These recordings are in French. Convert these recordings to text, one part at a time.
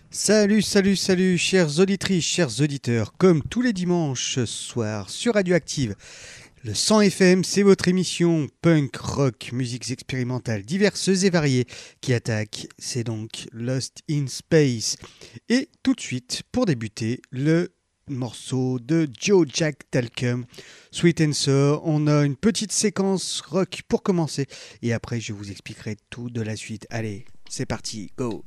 Salut, salut, salut, chères auditrices, chers auditeurs. Comme tous les dimanches soirs sur Radioactive, le 100 FM, c'est votre émission punk, rock, musiques expérimentales diverses et variées qui attaque. C'est donc Lost in Space. Et tout de suite, pour débuter, le morceau de Joe Jack Talcum, Sweet and Sour. On a une petite séquence rock pour commencer. Et après, je vous expliquerai tout de la suite. Allez, c'est parti, go!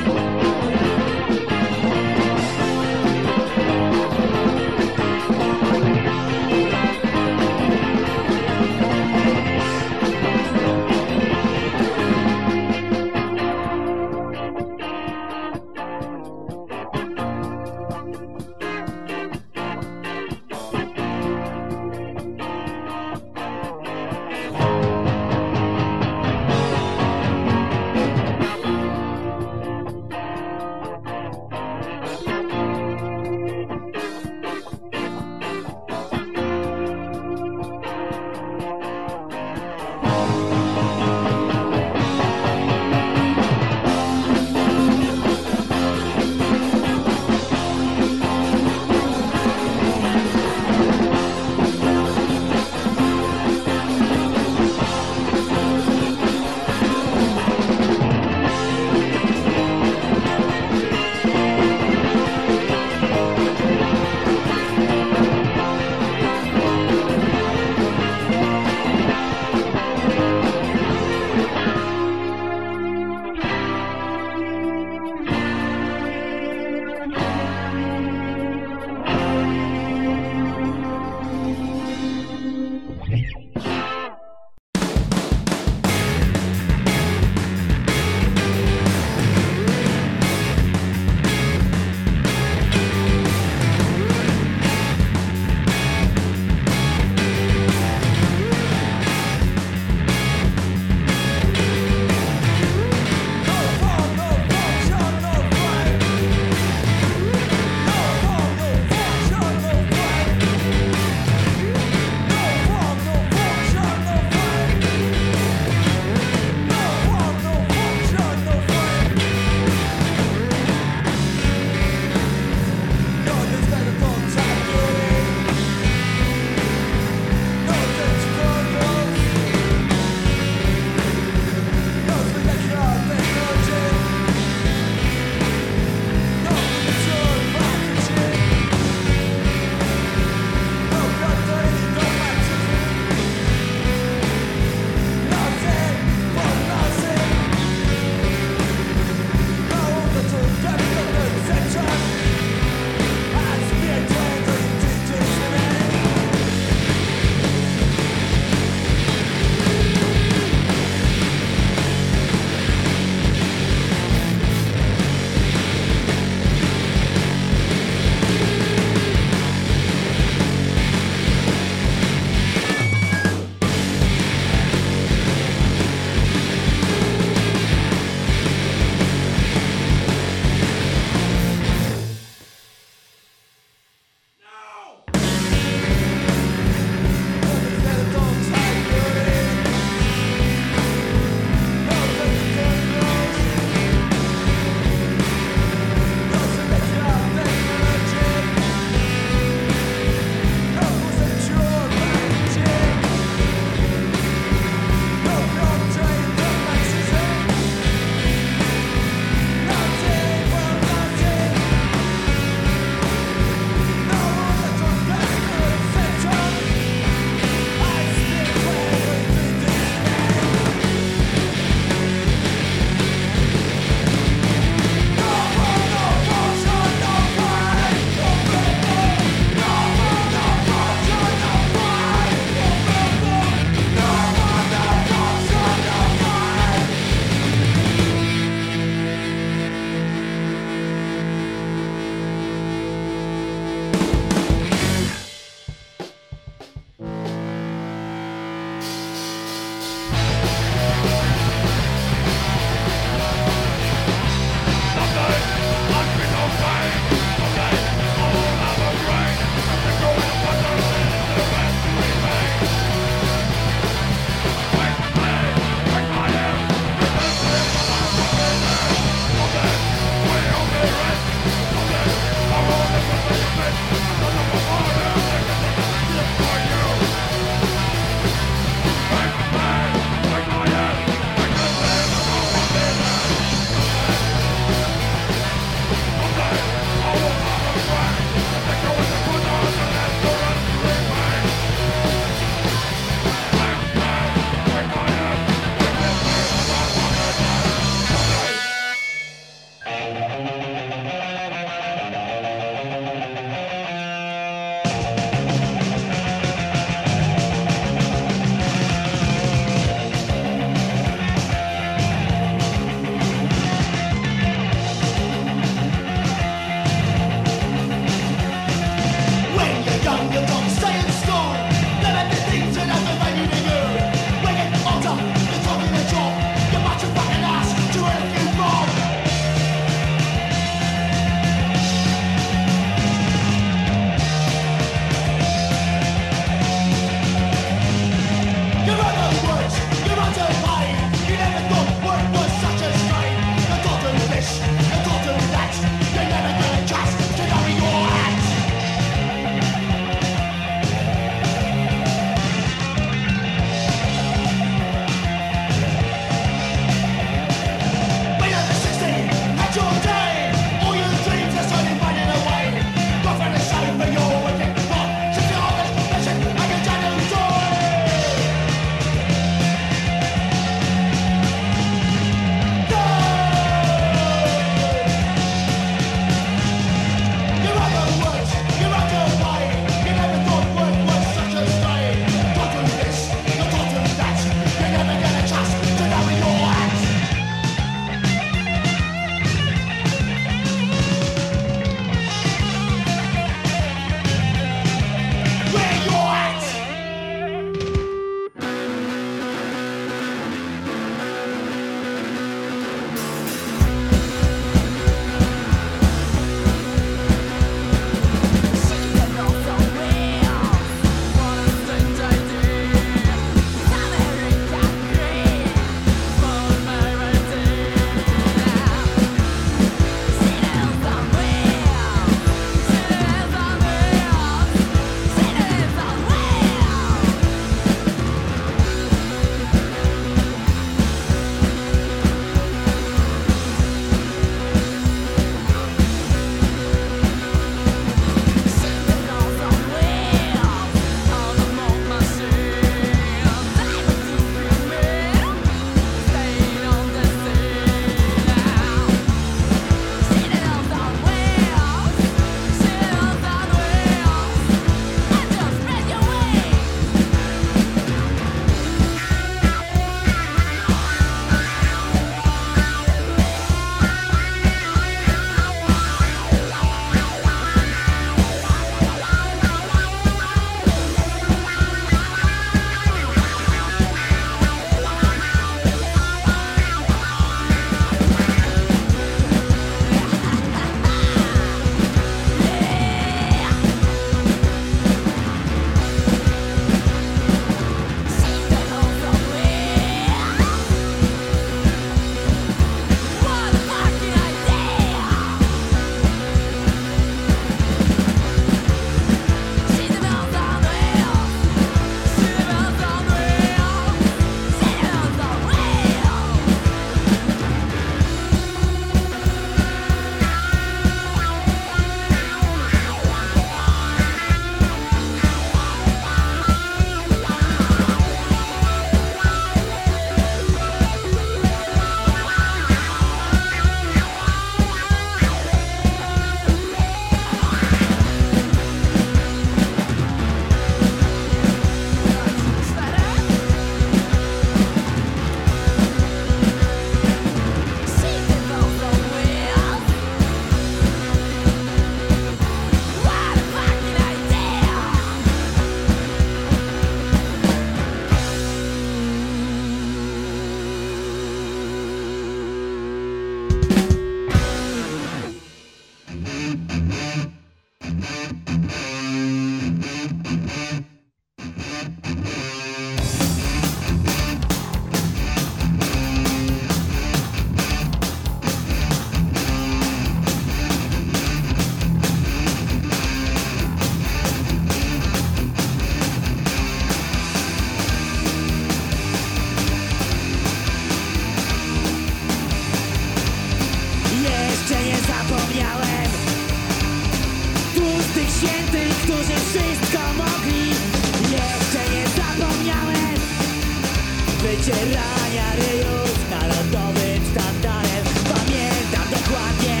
którzy wszystko mogli. Jeszcze nie zapomniałem wycierania ryjów narodowym sztandarem. Pamiętam dokładnie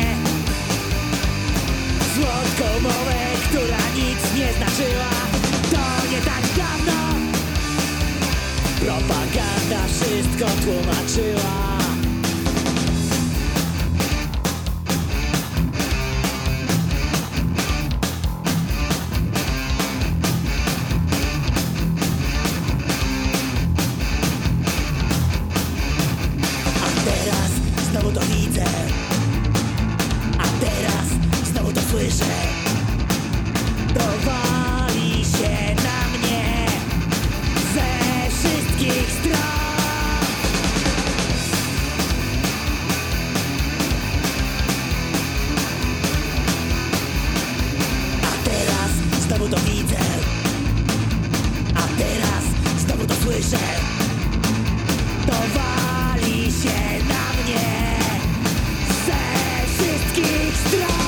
słodką mowę, która nic nie znaczyła. To nie tak dawno propaganda wszystko tłumaczyła. Znowu to widzę, a teraz znowu to słyszę. Dowali się na mnie ze wszystkich stron. A teraz znowu to widzę, a teraz znowu to słyszę. Dowali się na mnie ze wszystkich stron.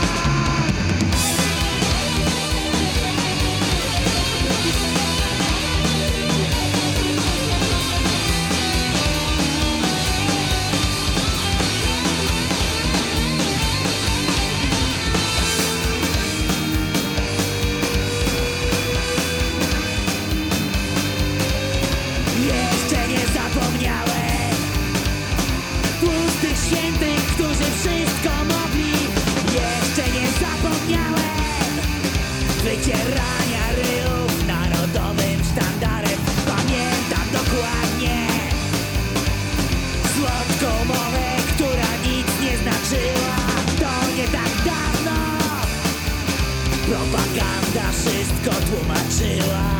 Jeszcze nie zapomniałem tłustych świętych, którzy wszystko mogli. Jeszcze nie zapomniałem wycierania ryjów narodowym sztandarem. Pamiętam dokładnie słodką mowę, która nic nie znaczyła. To nie tak dawno propaganda wszystko tłumaczyła.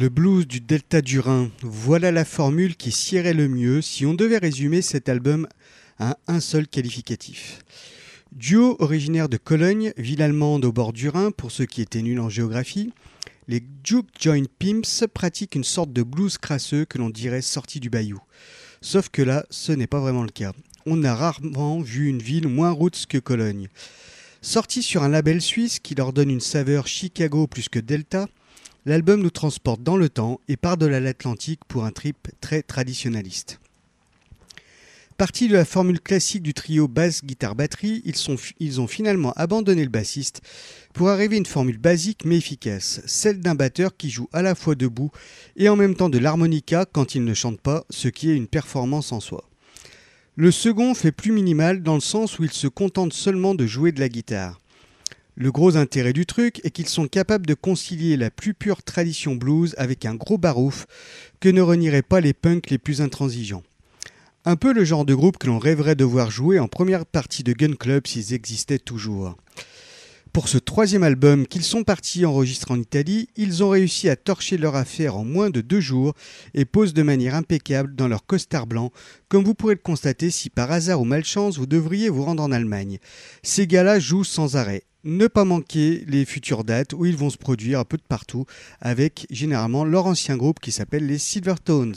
Le blues du delta du Rhin, voilà la formule qui siérait le mieux si on devait résumer cet album à un seul qualificatif. Duo originaire de Cologne, ville allemande au bord du Rhin, pour ceux qui étaient nuls en géographie, les Juke Joint Pimps pratiquent une sorte de blues crasseux que l'on dirait sorti du bayou. Sauf que là, ce n'est pas vraiment le cas. On a rarement vu une ville moins roots que Cologne. Sorti sur un label suisse qui leur donne une saveur Chicago plus que Delta, l'album nous transporte dans le temps et par-delà l'Atlantique pour un trip très traditionnaliste. Partis de la formule classique du trio basse-guitare-batterie, ils ont finalement abandonné le bassiste pour arriver à une formule basique mais efficace, celle d'un batteur qui joue à la fois debout et en même temps de l'harmonica quand il ne chante pas, ce qui est une performance en soi. Le second fait plus minimal dans le sens où il se contente seulement de jouer de la guitare. Le gros intérêt du truc est qu'ils sont capables de concilier la plus pure tradition blues avec un gros barouf que ne renieraient pas les punks les plus intransigeants. Un peu le genre de groupe que l'on rêverait de voir jouer en première partie de Gun Club s'ils existaient toujours. Pour ce troisième album qu'ils sont partis enregistrer en Italie, ils ont réussi à torcher leur affaire en moins de 2 jours et posent de manière impeccable dans leur costard blanc, comme vous pourrez le constater si par hasard ou malchance vous devriez vous rendre en Allemagne. Ces gars-là jouent sans arrêt. Ne pas manquer les futures dates où ils vont se produire un peu de partout avec généralement leur ancien groupe qui s'appelle les Silvertones.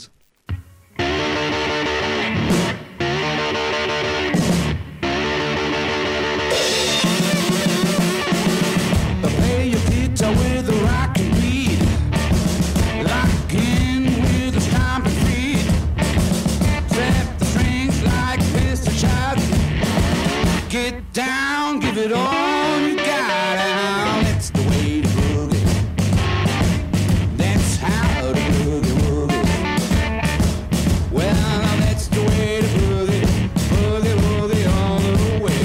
Get down, give it all you got now. That's the way to boogie. That's how to boogie woogie. Well, that's the way to boogie. Boogie woogie all the way.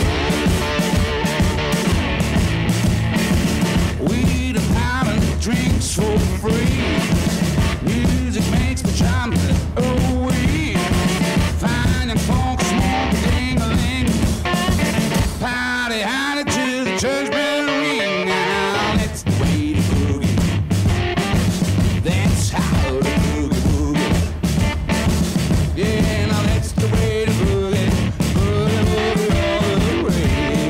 Weed and powder, drinks for free. Music makes me jump away. Fine and funk, smoke, ding-a-ling. Party harder till the church bell ring. Now that's the way to boogie. That's how to boogie woogie. Yeah, now that's the way to boogie. Boogie woogie all the way.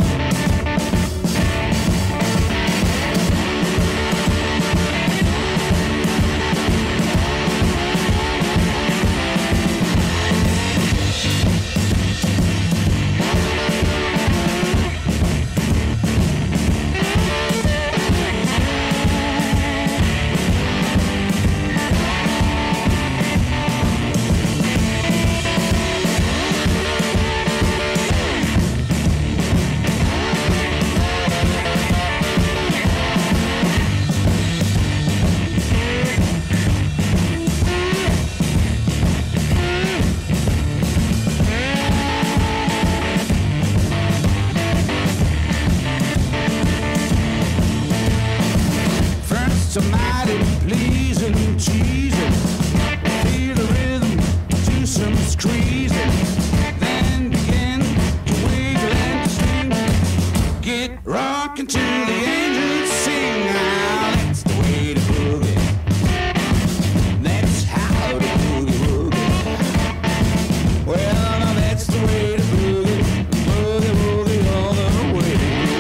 So mighty pleasing, cheesing. Feel the rhythm, do some squeezing. Then begin to wiggle and to swing. Get rockin' till the angels sing. Now that's the way to boogie. That's how to boogie woogie. Well, now that's the way to boogie. Boogie woogie all the way.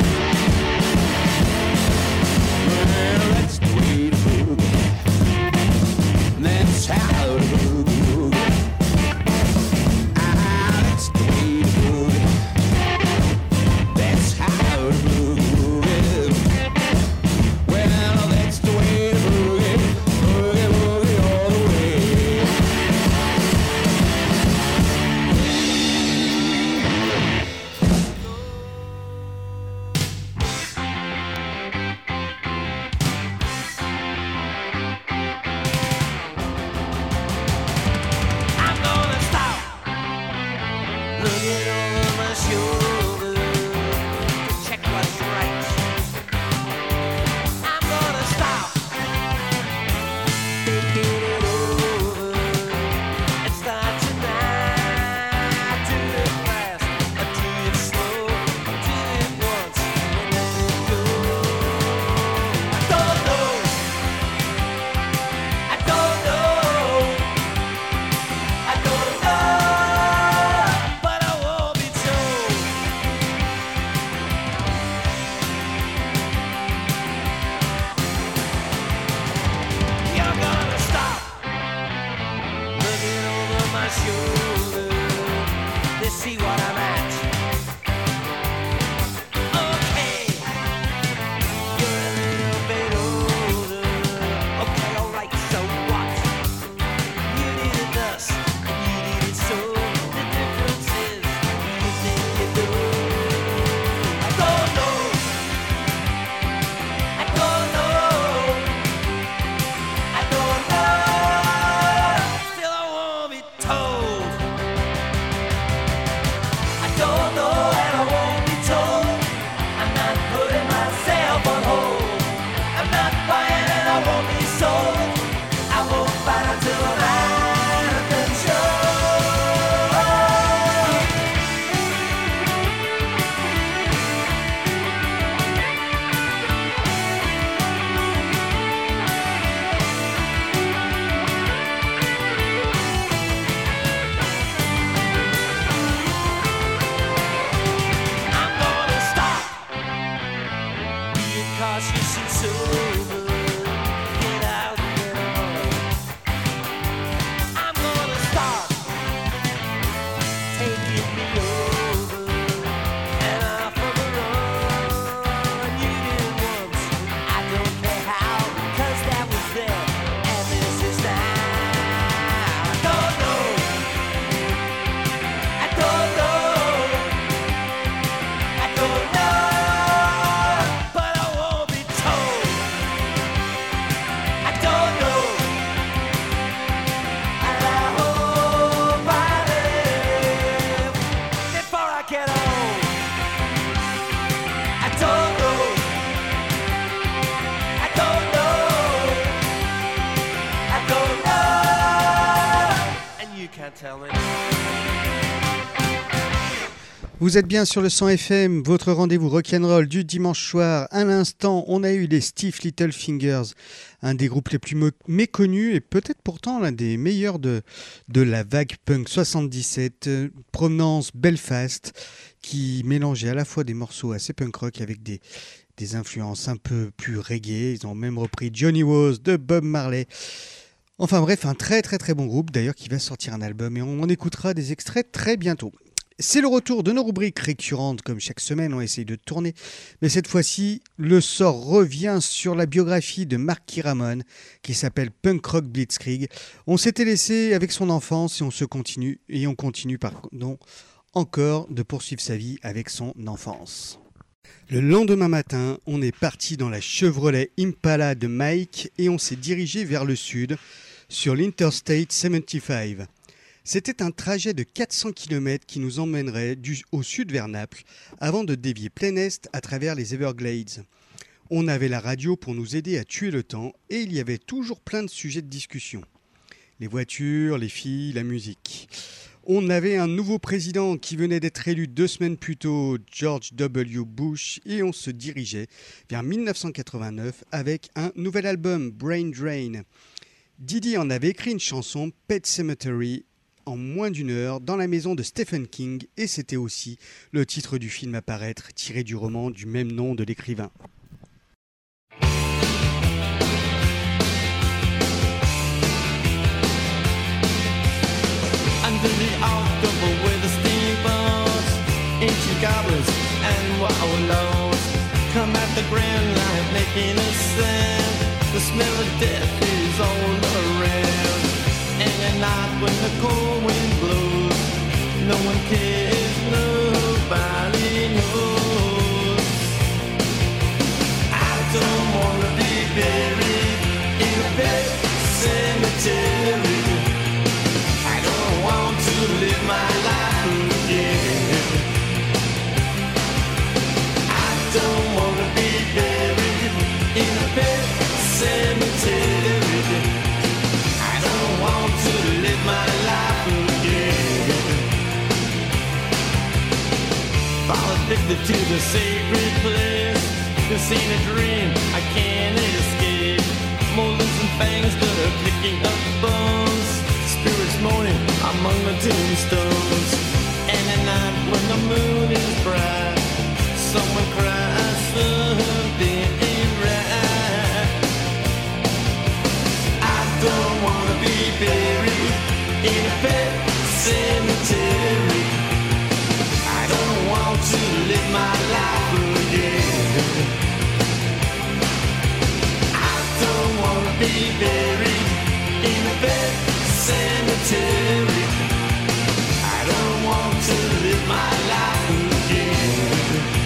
Well, that's the way to boogie. That's how to boogie woogie. Ah, that's the way to boogie. That's how to boogie woogie. Well, that's the way to boogie. Boogie woogie all the way. shoulder. They see what I'm at. Okay, you're a little bit older. Okay, alright, so what? You did it thus, and you did it so. The difference is, you think you do. I don't know. I don't know. I don't know. Still I won't be told. I don't know and I won't be told. I'm not putting myself on hold. I'm not buying and I won't be sold. I won't fight until I'm out of control. I'm gonna stop being cautious and sober. Get out, get on. I'm gonna stop taking me over and off of a run. You did it once, I don't care how, 'cause that was then and this is now. I don't know. I don't know. I don't know, but I won't be told. I don't know, and I hope I live before I get old. I don't know. I don't know. I don't know, and you can't tell me. Vous êtes bien sur le 100 FM, votre rendez-vous rock'n'roll du dimanche soir. À l'instant, on a eu les Stiff Little Fingers, un des groupes les plus méconnus et peut-être pourtant l'un des meilleurs de la vague punk 77, provenance Belfast, qui mélangeait à la fois des morceaux assez punk rock avec des influences un peu plus reggae. Ils ont même repris Johnny Was de Bob Marley. Enfin bref, un très très très bon groupe d'ailleurs qui va sortir un album et on écoutera des extraits très bientôt. C'est le retour de nos rubriques récurrentes, comme chaque semaine, on essaye de tourner. Mais cette fois-ci, le sort revient sur la biographie de Marky Ramone, qui s'appelle Punk Rock Blitzkrieg. On s'était laissé avec son enfance et on continue encore de poursuivre sa vie avec son enfance. Le lendemain matin, on est parti dans la Chevrolet Impala de Mike et on s'est dirigé vers le sud, sur l'Interstate 75. C'était un trajet de 400 km qui nous emmènerait au sud vers Naples, avant de dévier plein est à travers les Everglades. On avait la radio pour nous aider à tuer le temps et il y avait toujours plein de sujets de discussion. Les voitures, les filles, la musique. On avait un nouveau président qui venait d'être élu 2 semaines plus tôt, George W. Bush, et on se dirigeait vers 1989 avec un nouvel album, Brain Drain. Didi en avait écrit une chanson, Pet Sematary, en moins d'une heure dans la maison de Stephen King et c'était aussi le titre du film à paraître tiré du roman du même nom de l'écrivain. Under the October with the steamboats, ancient goblins and wallows come at the grand light making a sound. The smell of death is all around. And at night when the cold wind blows, no one cares, nobody knows. I don't wanna be buried in a pet cemetery. I don't want to live my life again. I don't wanna be buried in a pet cemetery. Want to live my life again. Fall addicted to the sacred place. This ain't a dream, I can't escape. Molars and fangs that are picking up bones. Spirits moaning among the tombstones. And at night when the moon is bright, someone cries something ain't right. I don't wanna be buried in a pet cemetery. I don't want to live my life again. I don't want to be buried in a bed cemetery. I don't want to live my life again.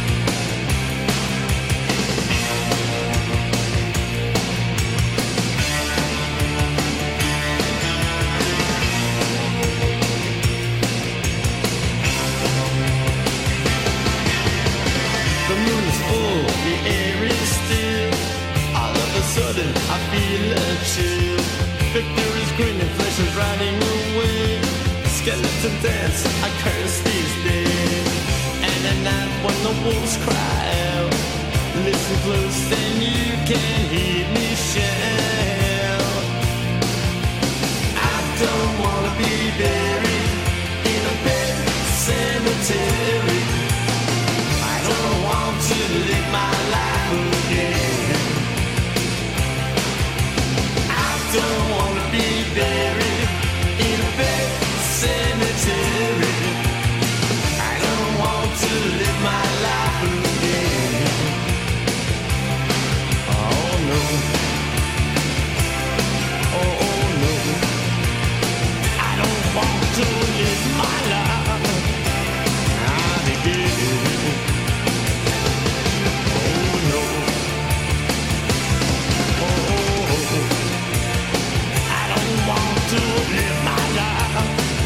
The moon is full, the air is still. All of a sudden I feel a chill. Victor is grinning, flesh is riding away. Skeleton dance, I curse these days. And at night when the wolves cry out, listen close then you can hear me shout. I don't wanna be buried in a pet cemetery. I don't want to live my life again. I don't want to be buried in a pet cemetery. I don't want to live my life again. Oh no. Oh no. I don't want to live my life again. Oh no. Oh, I don't want to live my life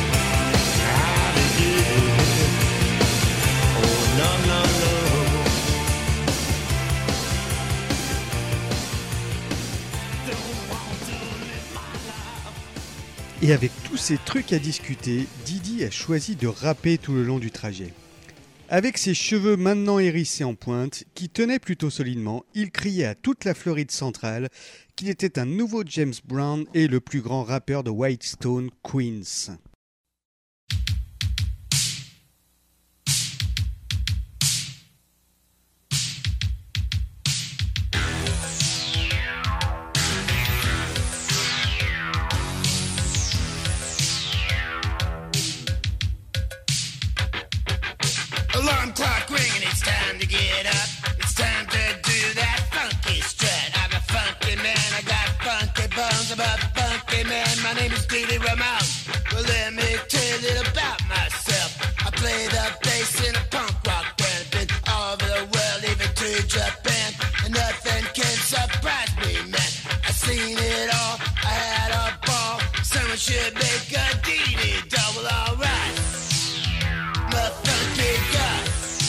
again. Oh no, no, no. Don't want to live my life. Et avec tous ces trucs à discuter, Didi a choisi de rapper tout le long du trajet. Avec ses cheveux maintenant hérissés en pointe, qui tenaient plutôt solidement, il criait à toute la Floride centrale qu'il était un nouveau James Brown et le plus grand rappeur de Whitestone, Queens. Alarm clock ringing, it's time to get up. It's time to do that funky strut. I'm a funky man, I got funky bones. I'm a funky man, my name is Didi Ramone. Well, let me tell you a little about myself. I play the bass in a punk rock band. Been all over the world, even to Japan. And nothing can surprise me, man. I seen it all, I had a ball. Someone should make a Didi double, alright. I'm a funky guy.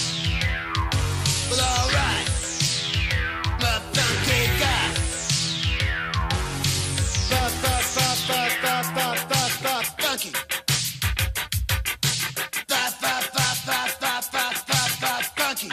Well, alright. I'm a funky guy. Funky. Funky.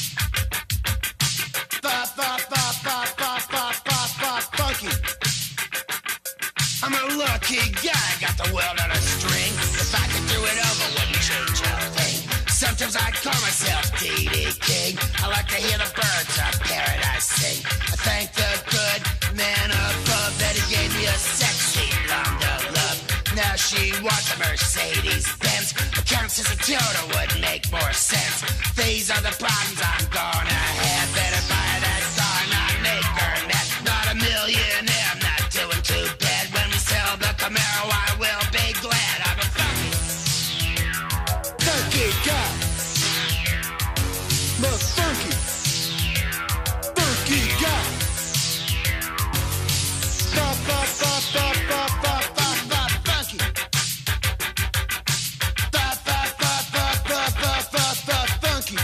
Funky. I'm a lucky guy, got the world on a string. If I could do it over, wouldn't change a thing. Sometimes I call myself Didi King. I like to hear the birds of paradise sing. I thank the good man above that he gave me a sexy blonde of love. Now she wants a Mercedes Benz. Accounts as a Toyota would make more sense. These are the problems I'm gonna have. Better buy that car, not make her mad. Not a millionaire, I'm not doing too bad. When we sell the Camaro, I will be glad. I'm a funky guy. I'm a funky guy. Funky. Funky.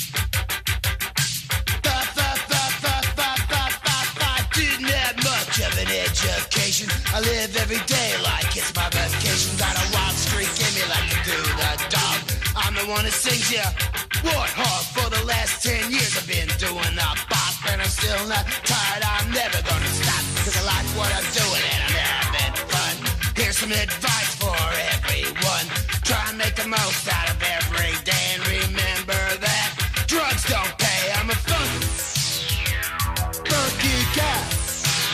Didn't have much of an education. I live every day like it's my vacation. Got a wild streak in me like to do the dog. I'm the one that sings ya Warthog. For the last 10 years I've been doing the bop. And I'm still not tired, I'm never gonna stop. Cause I like what I'm doing and I'm having fun. Here's some advice for everyone. Try and make the most out of every day. And remember that drugs don't pay. I'm a funky guy.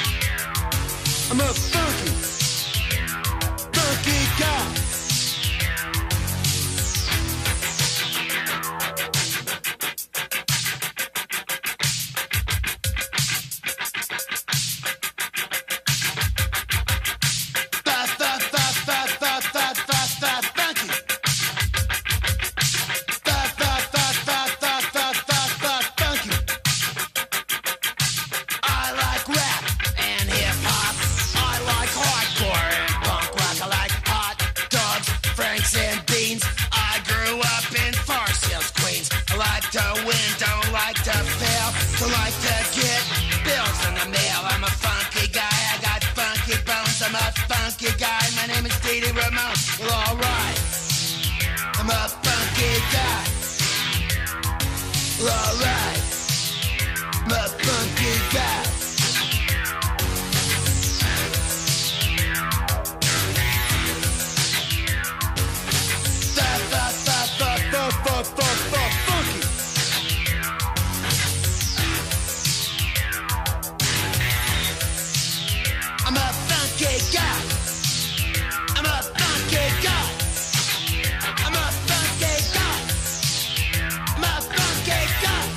I'm a funky guy. who like to get bills in the mail. I'm a funky guy, I got funky bones. I'm a funky guy, my name is Dee Dee Ramone. Well, alright, I'm a funky guy. Well, alright, I'm a funky guy. Funky. I'm a funky guy. I'm a funky guy. I'm a funky guy. I'm a funky guy.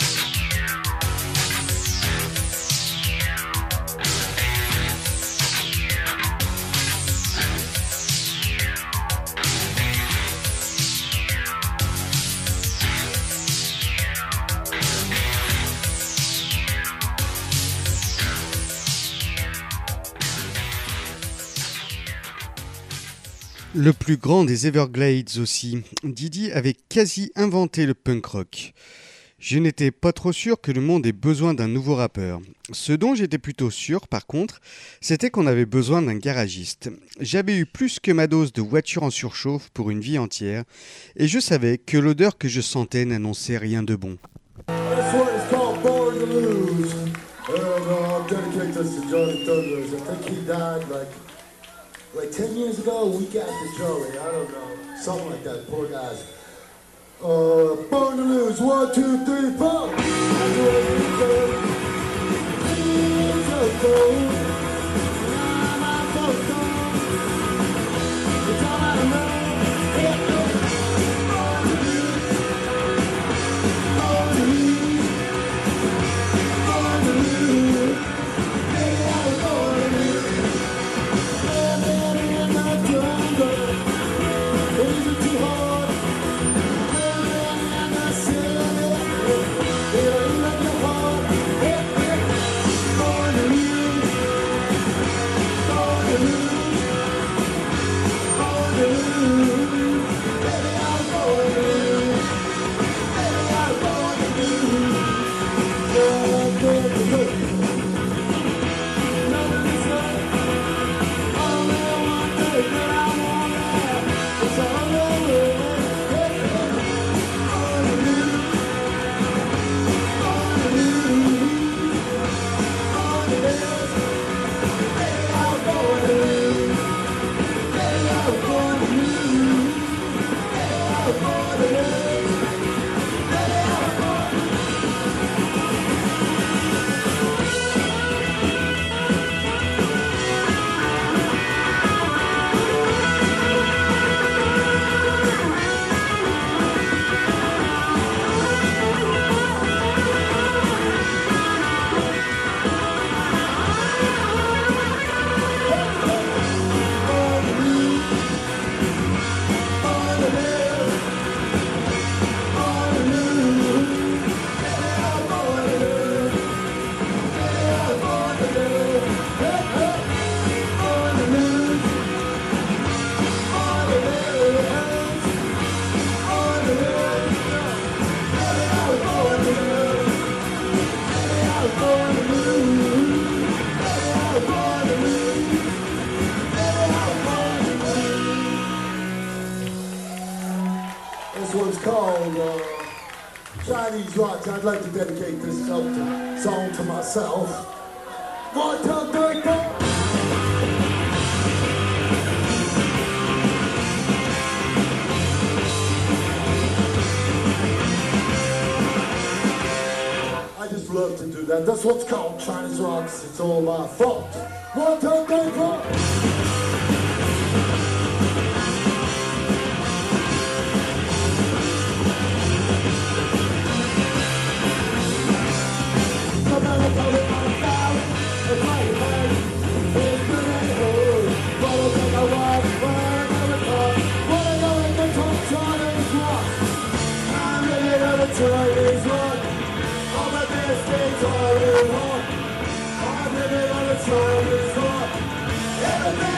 Le plus grand des Everglades aussi, Didi avait quasi inventé le punk rock. Je n'étais pas trop sûr que le monde ait besoin d'un nouveau rappeur. Ce dont j'étais plutôt sûr, par contre, c'était qu'on avait besoin d'un garagiste. J'avais eu plus que ma dose de voiture en surchauffe pour une vie entière, et je savais que l'odeur que je sentais n'annonçait rien de bon. This one is called Born to Lose. And I'll dedicate this to Johnny Thunders. I think he died like 10 years ago, a week after Joey. I don't know. Something like that. Poor guys. Born to Lose. 1, 2, 3, 4. This one's called Chinese Rocks. I'd like to dedicate this song to myself. 1, 2, 3, 4. I just love to do that. That's what's called Chinese Rocks. It's all my fault. 1, 2, 3, 4. Chinese rock, all my best days are in one. I'm living on a Chinese rock. Everything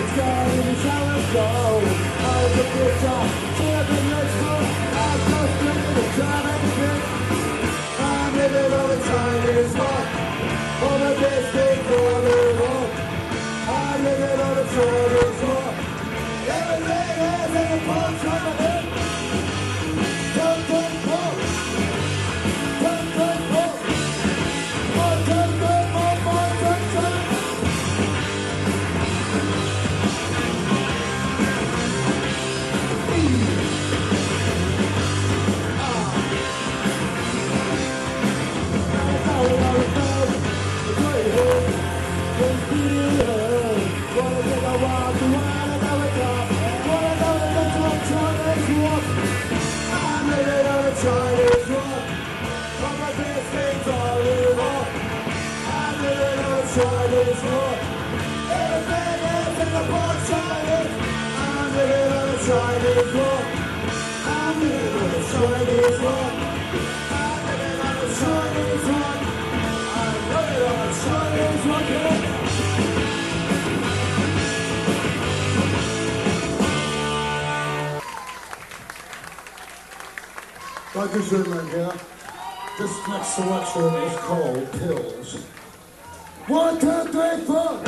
Dankeschön, mein Herr. This next selection is called Pills. 1, 2, 3, 4.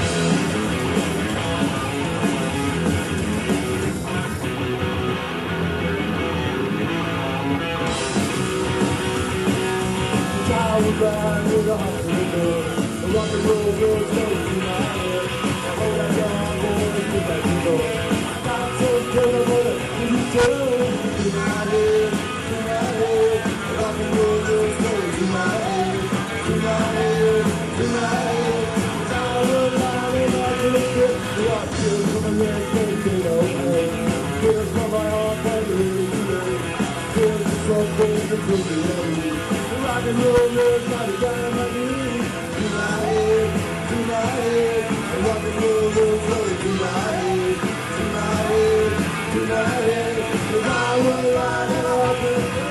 Child ran with a hospital. The rock and roll girls go to my head. Oh, that young boy is back to go. I got so terrible that you turn to my head, to my head. The rock and roll girls go to my head, to my head, to my head. Child ran with a hospital. The rock kills from a red potato head. Kills from my heart, my little today. Kills the sun, kills the cookie. Rock and roll is not a dynamite. To my head, to my head. Rock and roll is really to my head, to my head, to my head. If I were lying in a hospital.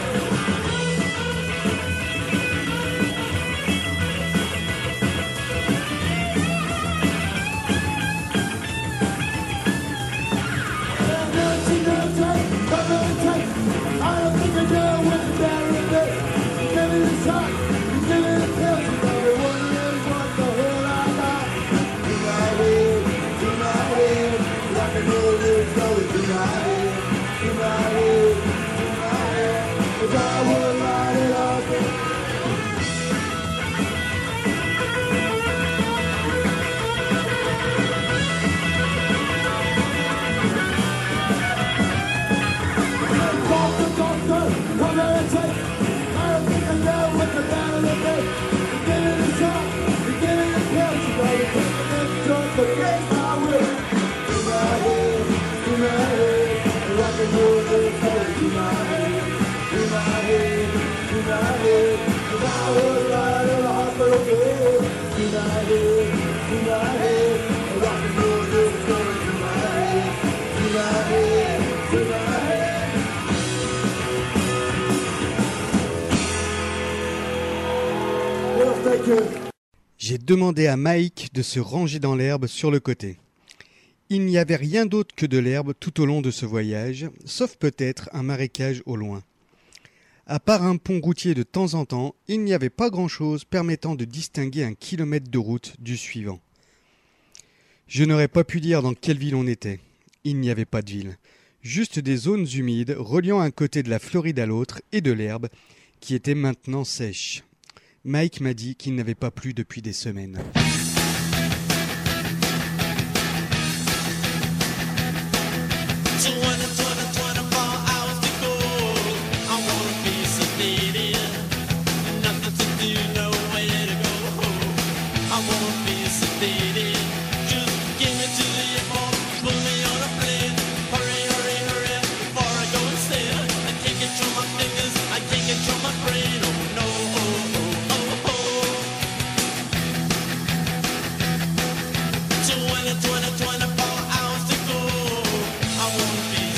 I don't think I know when it's better than this. Give me the shot, give me the pills. You know me wondering what the hell I got. To my head, to my head. Rock and roll is going to my head, to my head, to my head. If I would light it up. Doctor, come and take. I don't think I know what the battle is. Give me the shot, give me the pills. You know you take this drug, but yes, I will. To my head, to my head. Rock and roll is going to my head, to my head, to my head. If I was lying in a hospital bed. To my head, to my head. Rock and roll is going to my head, to my head, to my head. J'ai demandé à Mike de se ranger dans l'herbe sur le côté. Il n'y avait rien d'autre que de l'herbe tout au long de ce voyage, sauf peut-être un marécage au loin. À part un pont routier de temps en temps, il n'y avait pas grand-chose permettant de distinguer un kilomètre de route du suivant. Je n'aurais pas pu dire dans quelle ville on était. Il n'y avait pas de ville, juste des zones humides reliant un côté de la Floride à l'autre et de l'herbe qui était maintenant sèche. Mike m'a dit qu'il n'avait pas plu depuis des semaines. I wanna be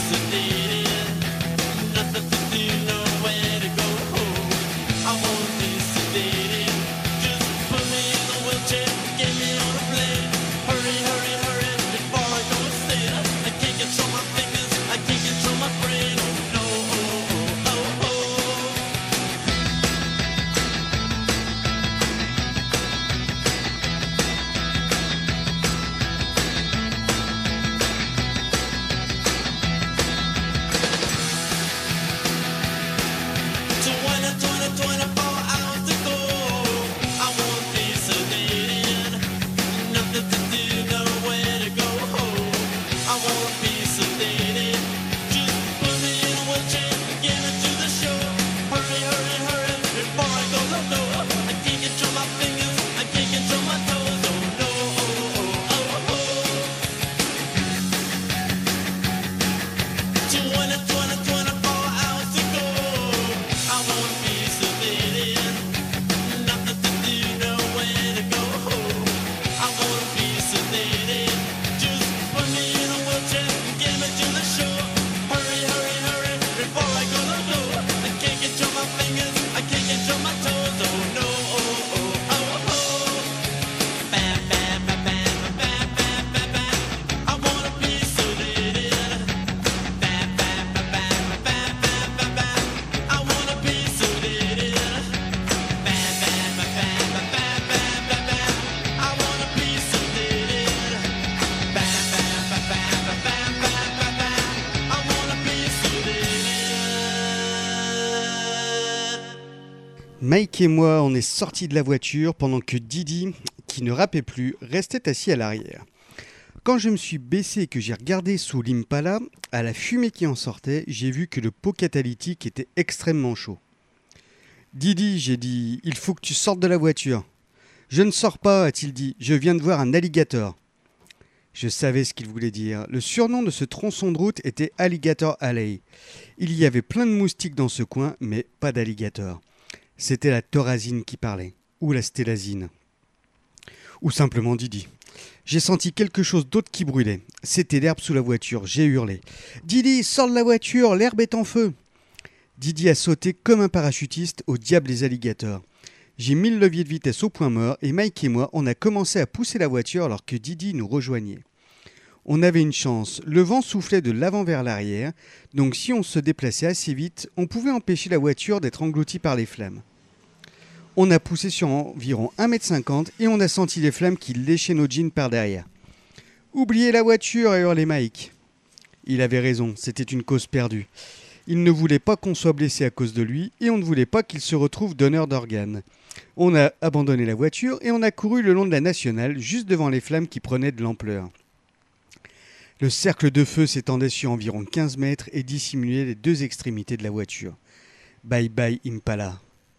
Mike et moi, on est sortis de la voiture pendant que Didi, qui ne rappait plus, restait assis à l'arrière. Quand je me suis baissé et que j'ai regardé sous l'Impala, à la fumée qui en sortait, j'ai vu que le pot catalytique était extrêmement chaud. « Didi, j'ai dit, il faut que tu sortes de la voiture. »« Je ne sors pas, a-t-il dit, je viens de voir un alligator. » Je savais ce qu'il voulait dire. Le surnom de ce tronçon de route était Alligator Alley. Il y avait plein de moustiques dans ce coin, mais pas d'alligator. C'était la thorazine qui parlait, ou la stélazine. Ou simplement Didi. J'ai senti quelque chose d'autre qui brûlait. C'était l'herbe sous la voiture. J'ai hurlé. « Didi, sors de la voiture, l'herbe est en feu !» Didi a sauté comme un parachutiste, au diable des alligators. J'ai mis le levier de vitesse au point mort et Mike et moi, on a commencé à pousser la voiture alors que Didi nous rejoignait. On avait une chance. Le vent soufflait de l'avant vers l'arrière, donc si on se déplaçait assez vite, on pouvait empêcher la voiture d'être engloutie par les flammes. On a poussé sur environ 1,50 m et on a senti les flammes qui léchaient nos jeans par derrière. « Oubliez la voiture !» a hurlé Mike. Il avait raison, c'était une cause perdue. Il ne voulait pas qu'on soit blessé à cause de lui et on ne voulait pas qu'il se retrouve donneur d'organes. On a abandonné la voiture et on a couru le long de la nationale juste devant les flammes qui prenaient de l'ampleur. Le cercle de feu s'étendait sur environ 15 mètres et dissimulait les deux extrémités de la voiture. Bye bye Impala.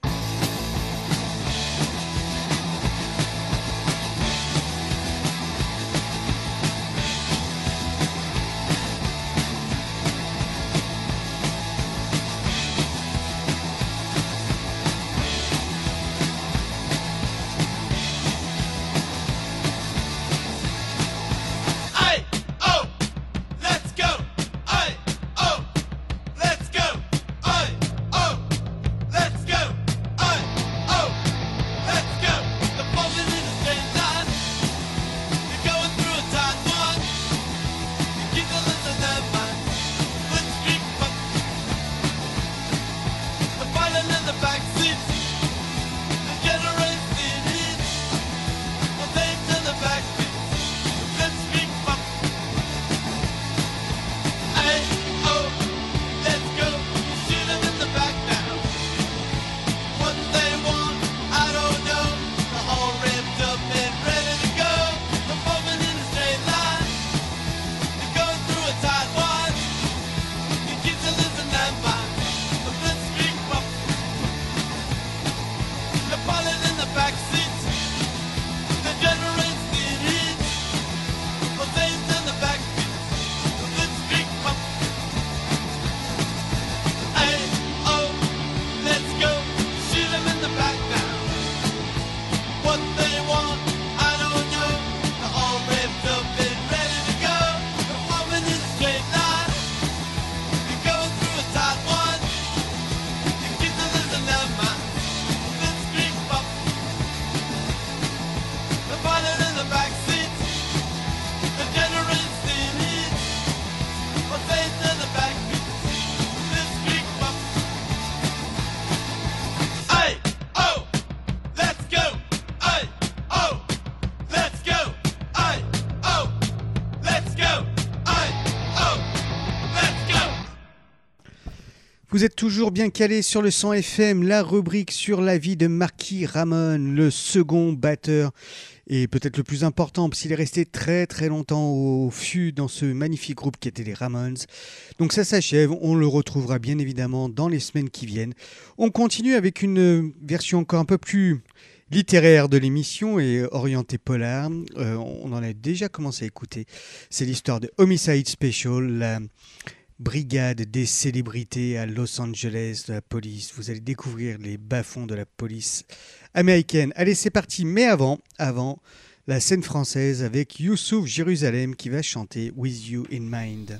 Vous êtes toujours bien calé sur le 100 FM, la rubrique sur la vie de Marky Ramone, le second batteur et peut-être le plus important parce qu'il est resté très très longtemps au fût dans ce magnifique groupe qui était les Ramones. Donc ça s'achève, on le retrouvera bien évidemment dans les semaines qui viennent. On continue avec une version encore un peu plus littéraire de l'émission et orientée polar. On en a déjà commencé à écouter. C'est l'histoire de Homicide Special, la brigade des célébrités à Los Angeles de la police. Vous allez découvrir les bas-fonds de la police américaine. Allez, c'est parti. Mais avant, la scène française avec Youssouf Jérusalem qui va chanter With You in Mind.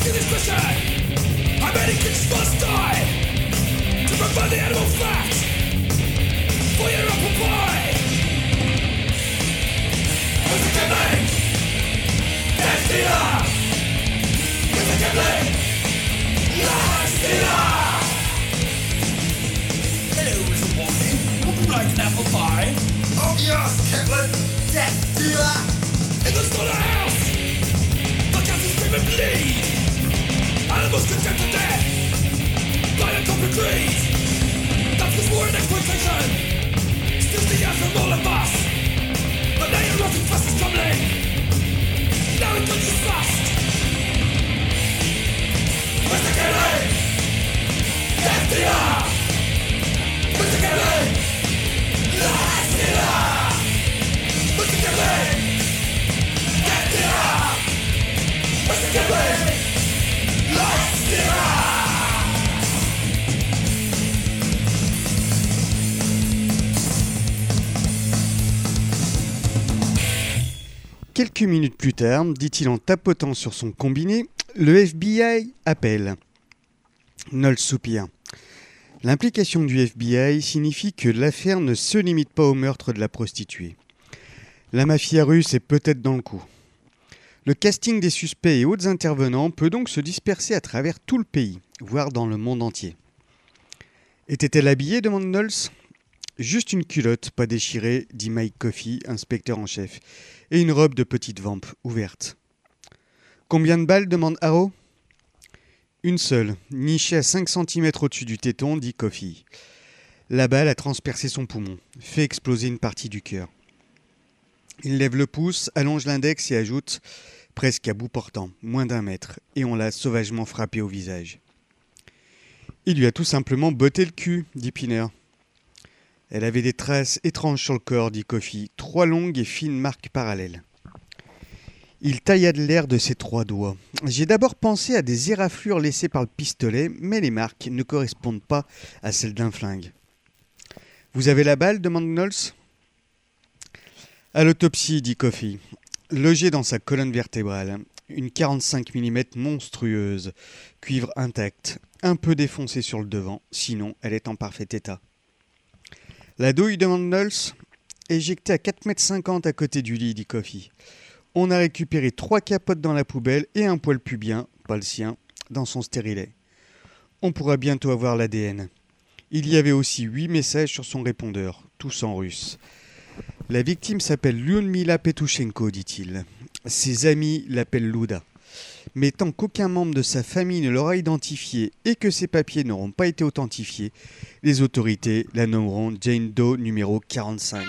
asking this question. How many creatures must die to provide the animal fat for your apple pie? Mr. Kipling, Death Dealer. Mr. Kipling, Life Stealer. Hello, little boy. Would you like an apple pie? Oh yes, Kipling, Death Dealer. In the slaughterhouse, the cats will scream and bleed. Animals condemned to death by the corporate greed. That's because war and exploitation steals the air from all of us. But now your rotten fast is crumbling. Now it comes to fast. Mr. Kelly, Death Dealer. Mr. Kelly, Life Stealer. Mr. Kelly, Death Dealer. Mr. Kelly, Life Stealer. Quelques minutes plus tard, dit-il en tapotant sur son combiné, le FBI appelle. Knowles soupire. L'implication du FBI signifie que l'affaire ne se limite pas au meurtre de la prostituée. La mafia russe est peut-être dans le coup. Le casting des suspects et autres intervenants peut donc se disperser à travers tout le pays, voire dans le monde entier. Était-elle habillée demande Knowles. Juste une culotte, pas déchirée, dit Mike Coffey, inspecteur en chef, et une robe de petite vampe, ouverte. Combien de balles demande Harrow. Une seule, nichée à 5 cm au-dessus du téton, dit Coffey. La balle a transpercé son poumon, fait exploser une partie du cœur. Il lève le pouce, allonge l'index et ajoute, presque à bout portant, moins d'1 mètre, et on l'a sauvagement frappé au visage. Il lui a tout simplement botté le cul, dit Pinner. Elle avait des traces étranges sur le corps, dit Coffey, 3 longues et fines marques parallèles. Il tailla de l'air de ses 3 doigts. J'ai d'abord pensé à des éraflures laissées par le pistolet, mais les marques ne correspondent pas à celles d'un flingue. Vous avez la balle demande Knowles. À l'autopsie, dit Coffey. Logée dans sa colonne vertébrale, une 45 mm monstrueuse, cuivre intact, un peu défoncée sur le devant, sinon elle est en parfait état. La douille demande Knowles. Éjectée à 4,50 m à côté du lit, dit Coffey. On a récupéré 3 capotes dans la poubelle et un poil pubien, pas le sien, dans son stérilet. On pourra bientôt avoir l'ADN. Il y avait aussi 8 messages sur son répondeur, tous en russe. La victime s'appelle Lyudmila Petushenko, dit-il. Ses amis l'appellent Luda. Mais tant qu'aucun membre de sa famille ne l'aura identifié et que ses papiers n'auront pas été authentifiés, les autorités la nommeront Jane Doe numéro 45.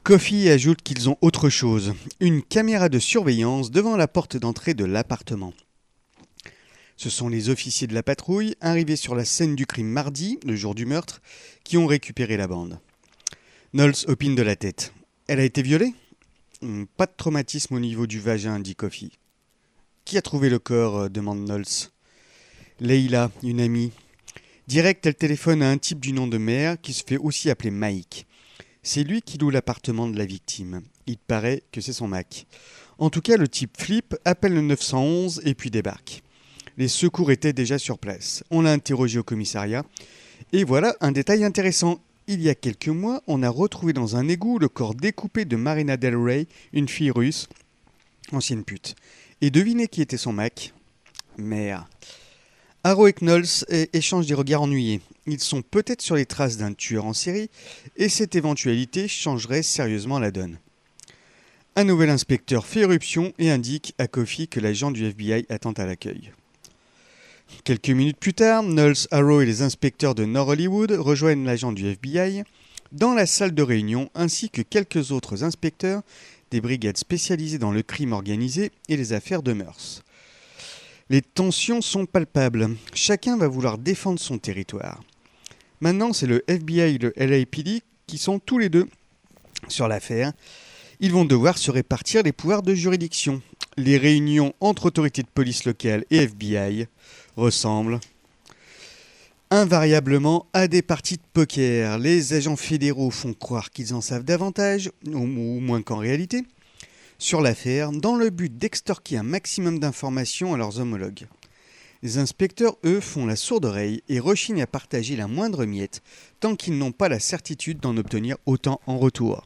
Coffee ajoute qu'ils ont autre chose, une caméra de surveillance devant la porte d'entrée de l'appartement. Ce sont les officiers de la patrouille, arrivés sur la scène du crime mardi, le jour du meurtre, qui ont récupéré la bande. Knowles opine de la tête. Elle a été violée ? Pas de traumatisme au niveau du vagin, dit Coffee. Qui a trouvé le corps ? Demande Knowles. Leila, une amie. Direct, elle téléphone à un type du nom de Mare qui se fait aussi appeler Mike. C'est lui qui loue l'appartement de la victime. Il paraît que c'est son Mac. En tout cas, le type flippe, appelle le 911 et puis débarque. Les secours étaient déjà sur place. On l'a interrogé au commissariat. Et voilà un détail intéressant. Il y a quelques mois, on a retrouvé dans un égout le corps découpé de Marina Del Rey, une fille russe, ancienne pute. Et devinez qui était son Mac ? Merde. Harrow et Knowles échangent des regards ennuyés. Ils sont peut-être sur les traces d'un tueur en série, et cette éventualité changerait sérieusement la donne. Un nouvel inspecteur fait éruption et indique à Coffee que l'agent du FBI attend à l'accueil. Quelques minutes plus tard, Knowles, Harrow et les inspecteurs de North Hollywood rejoignent l'agent du FBI dans la salle de réunion, ainsi que quelques autres inspecteurs des brigades spécialisées dans le crime organisé et les affaires de mœurs. Les tensions sont palpables. Chacun va vouloir défendre son territoire. Maintenant, c'est le FBI et le LAPD qui sont tous les deux sur l'affaire. Ils vont devoir se répartir les pouvoirs de juridiction. Les réunions entre autorités de police locales et FBI ressemblent invariablement à des parties de poker. Les agents fédéraux font croire qu'ils en savent davantage, ou moins qu'en réalité, sur l'affaire, dans le but d'extorquer un maximum d'informations à leurs homologues. Les inspecteurs, eux, font la sourde oreille et rechignent à partager la moindre miette tant qu'ils n'ont pas la certitude d'en obtenir autant en retour.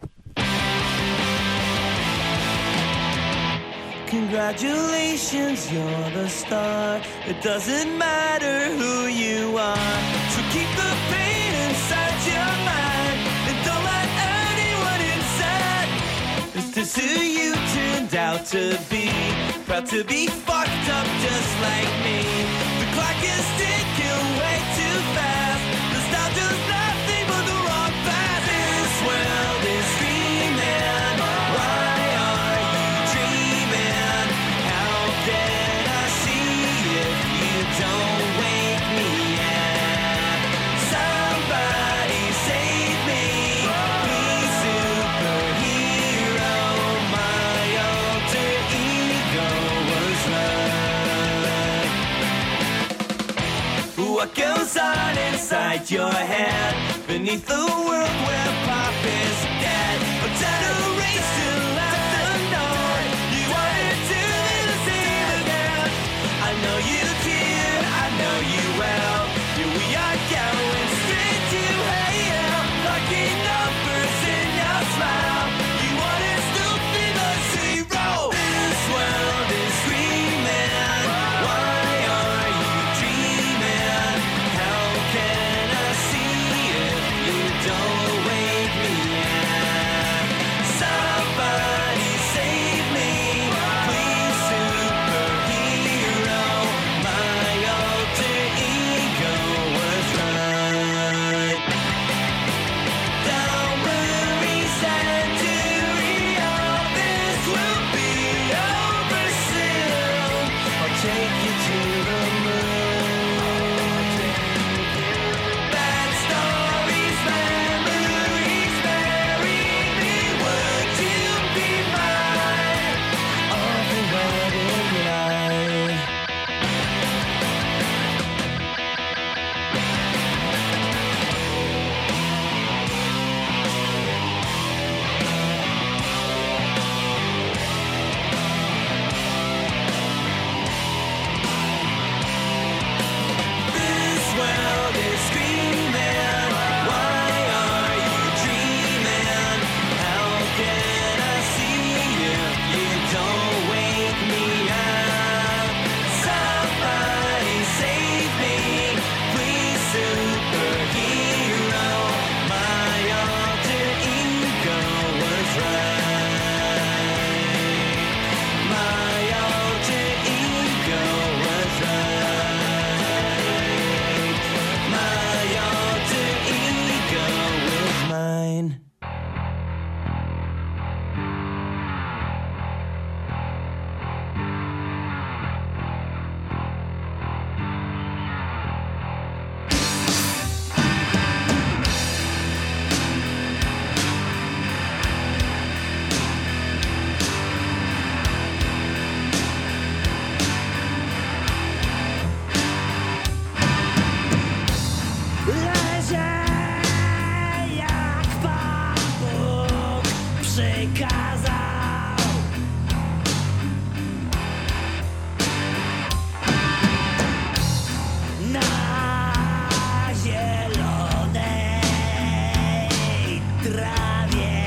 Congratulations, you're the star. It doesn't matter who you are. So keep the pain inside your mind and don't let anyone inside. Is this who you turned out to be? Proud to be fucked up just like me. The clock is ticking way too fast. Nostalgia's nothing but the wrong path. This world is dreaming. Why are you dreaming? How can I see if you don't wake me up? Somebody save me, please, superhero. My alter ego was right. What goes on inside your head? Beneath the world where pop is dead. A generation left unknown. You wanted to be the same again. I know you did, I know you well. Here we are going straight to hell. Lucky numbers in your smile. You wanted to be the zero. This world is screaming. Why are you dreaming? How can I see if you don't wake me up? się jak Pan Bóg przykazał. Na zielonej trawie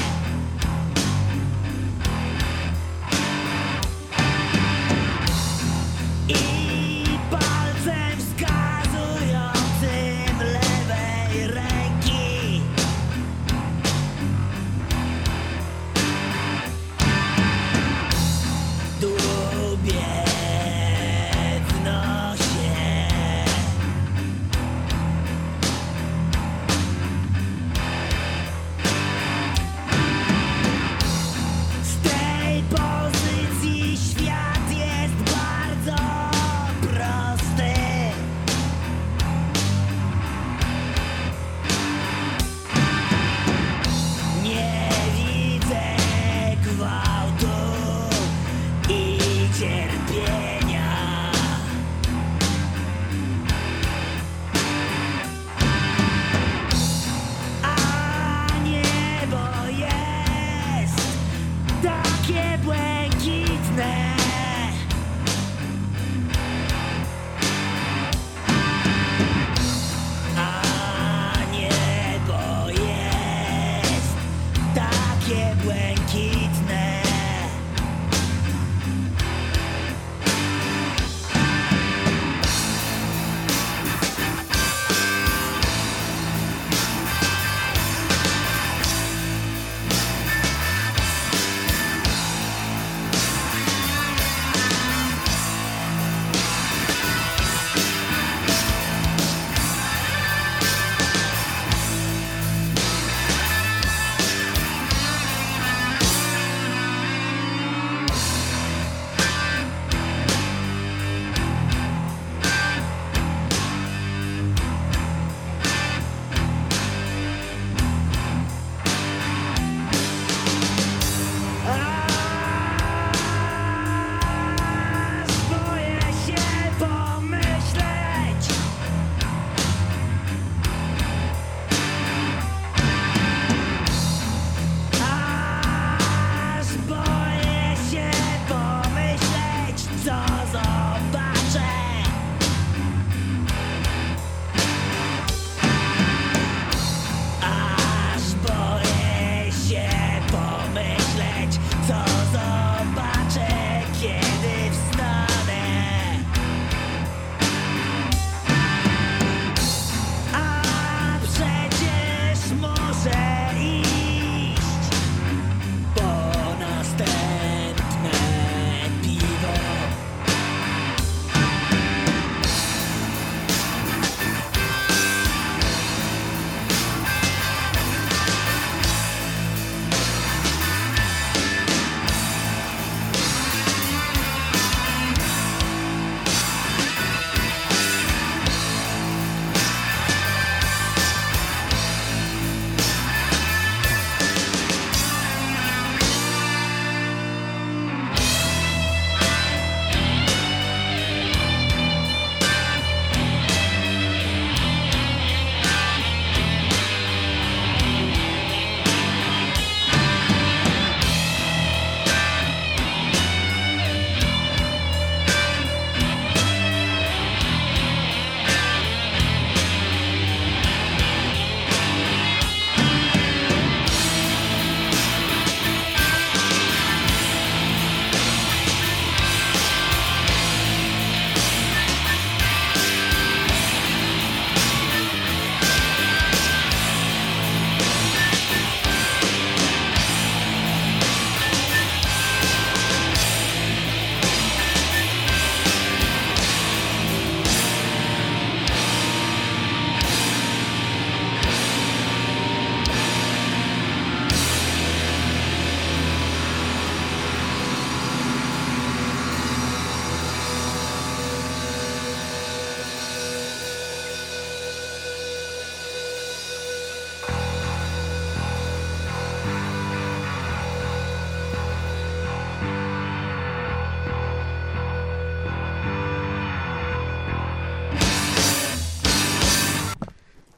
i palcem wskazującym lewej ręki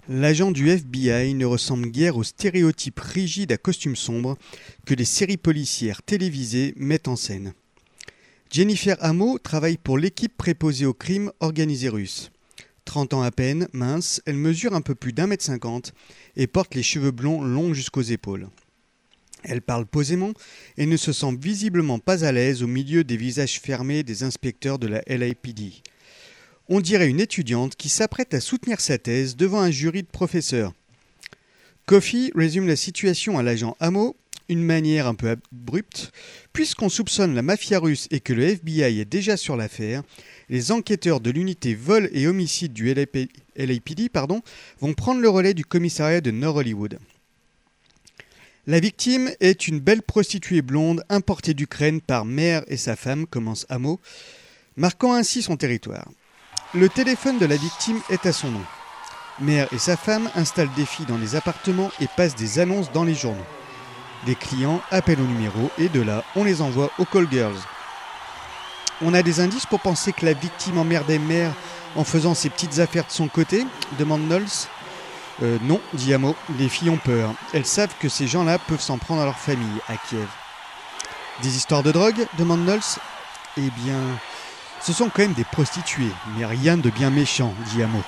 L'agent du FBI ne ressemble guère aux stéréotypes rigides à costume sombre que les séries policières télévisées mettent en scène. Jennifer Hamo travaille pour l'équipe préposée au crime organisé russe. 30 ans à peine, mince, elle mesure un peu plus d'1,50 m et porte les cheveux blonds longs jusqu'aux épaules. Elle parle posément et ne se sent visiblement pas à l'aise au milieu des visages fermés des inspecteurs de la LAPD. On dirait une étudiante qui s'apprête à soutenir sa thèse devant un jury de professeurs. Coffey résume la situation à l'agent Hamo, une manière un peu abrupte. Puisqu'on soupçonne la mafia russe et que le FBI est déjà sur l'affaire, les enquêteurs de l'unité vol et homicide du LAPD vont prendre le relais du commissariat de North Hollywood. La victime est une belle prostituée blonde importée d'Ukraine par Mère et sa femme, commence Hamo, marquant ainsi son territoire. Le téléphone de la victime est à son nom. Mère et sa femme installent des filles dans les appartements et passent des annonces dans les journaux. Des clients appellent au numéro et de là, on les envoie aux call girls. On a des indices pour penser que la victime emmerdait Mère en faisant ses petites affaires de son côté, demande Knowles. Non, dit Hamo, les filles ont peur. Elles savent que ces gens-là peuvent s'en prendre à leur famille, à Kiev. Des histoires de drogue, demande Knowles. Eh bien, ce sont quand même des prostituées, mais rien de bien méchant, dit Hamo.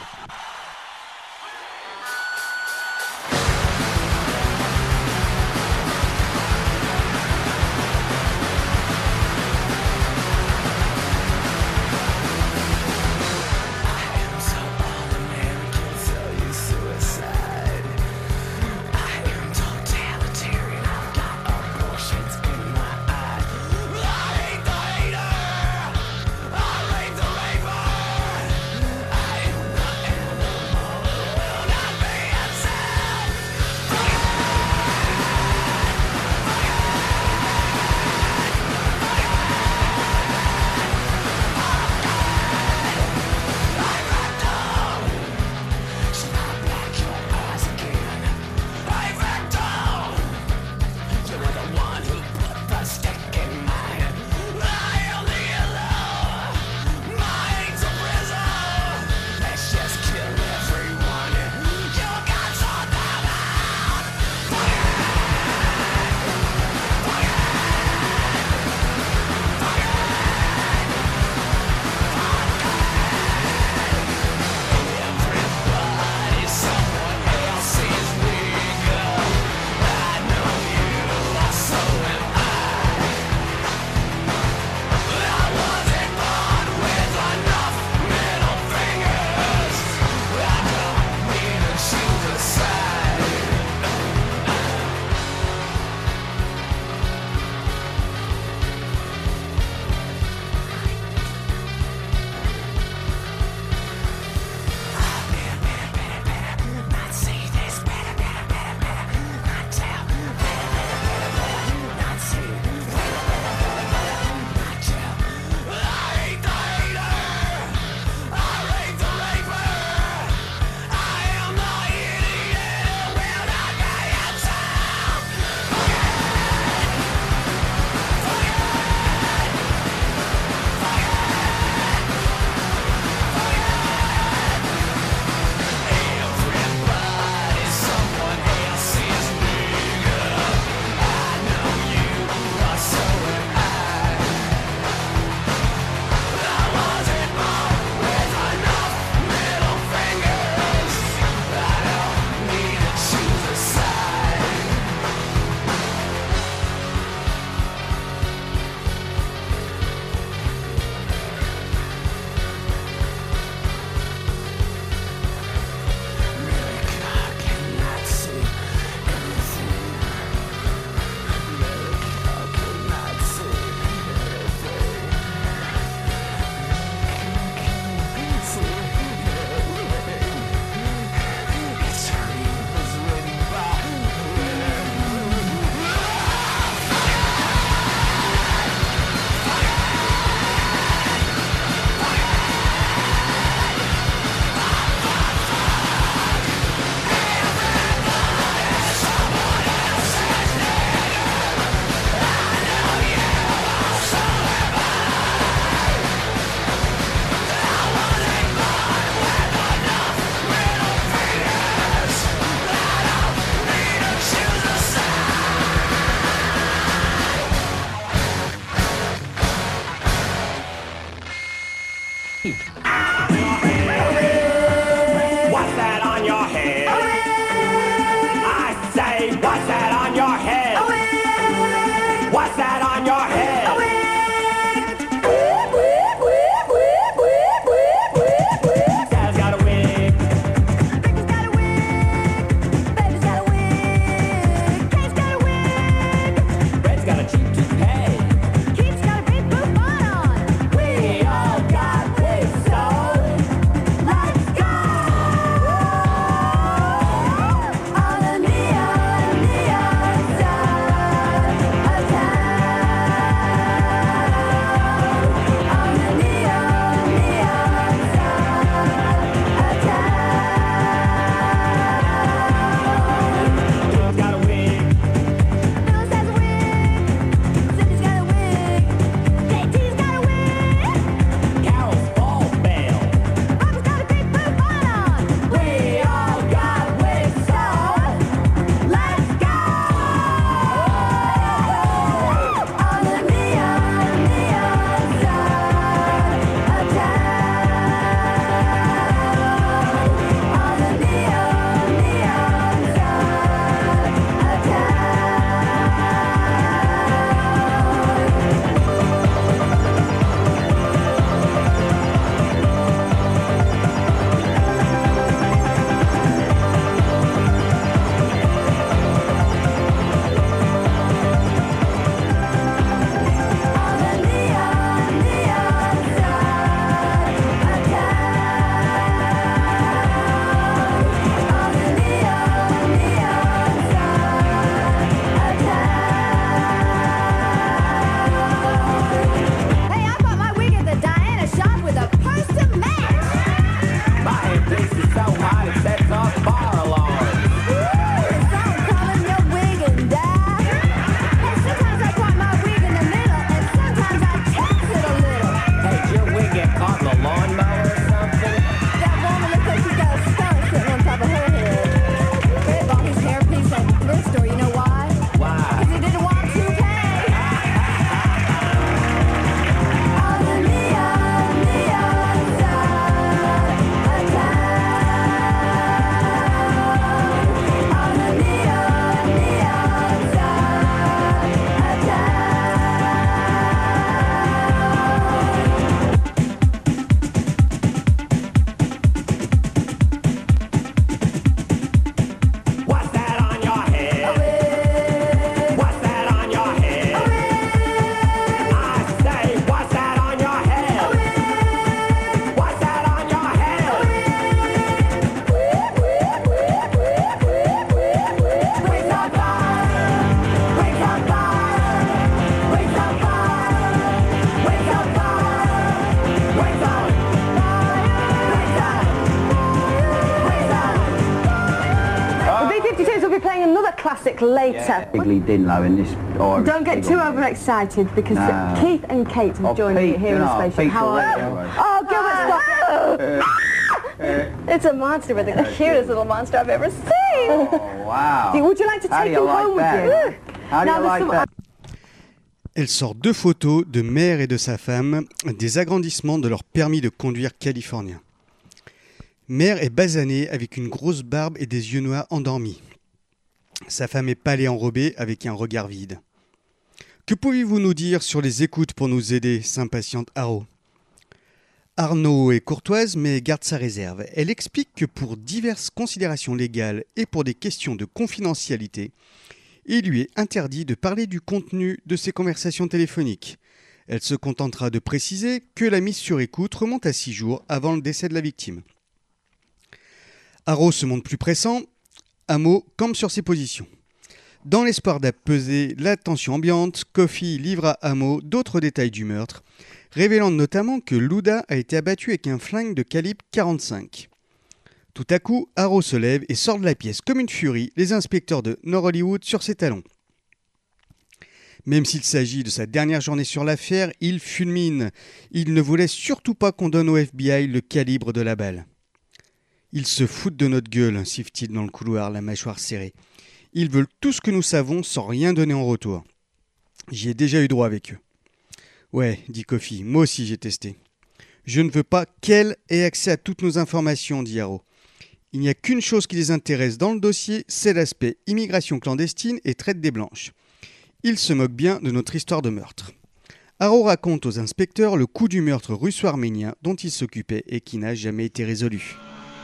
B-52s will be playing another classic later. Bigly Dinlow in this. Don't get too overexcited because Keith and Kate have joined me here in the spaceship. How are you? Oh, Gilbert, stop! It's a monster, but the cutest little monster I've ever seen. Oh, wow. Would you like to take him home with you? How do you like that? Elle sort 2 photos de Mère et de sa femme, des agrandissements de leur permis de conduire californien. Mère est basanée avec une grosse barbe et des yeux noirs endormis. Sa femme est pâle et enrobée avec un regard vide. Que pouvez-vous nous dire sur les écoutes pour nous aider, s'impatiente Haro. Arnaud est courtoise mais garde sa réserve. Elle explique que pour diverses considérations légales et pour des questions de confidentialité, il lui est interdit de parler du contenu de ses conversations téléphoniques. Elle se contentera de préciser que la mise sur écoute remonte à 6 jours avant le décès de la victime. Haro se montre plus pressant, Amo campe sur ses positions. Dans l'espoir d'apaiser la tension ambiante, Kofi livre à Amo d'autres détails du meurtre, révélant notamment que Luda a été abattu avec un flingue de calibre 45. Tout à coup, Haro se lève et sort de la pièce comme une furie, les inspecteurs de Nord Hollywood sur ses talons. Même s'il s'agit de sa dernière journée sur l'affaire, il fulmine. Il ne voulait surtout pas qu'on donne au FBI le calibre de la balle. Ils se foutent de notre gueule, siffle-t-il dans le couloir, la mâchoire serrée. Ils veulent tout ce que nous savons sans rien donner en retour. J'y ai déjà eu droit avec eux. Ouais, dit Kofi, moi aussi j'ai testé. Je ne veux pas qu'elle ait accès à toutes nos informations, dit Haro. Il n'y a qu'une chose qui les intéresse dans le dossier, c'est l'aspect immigration clandestine et traite des blanches. Ils se moquent bien de notre histoire de meurtre. Haro raconte aux inspecteurs le coup du meurtre russo-arménien dont il s'occupait et qui n'a jamais été résolu.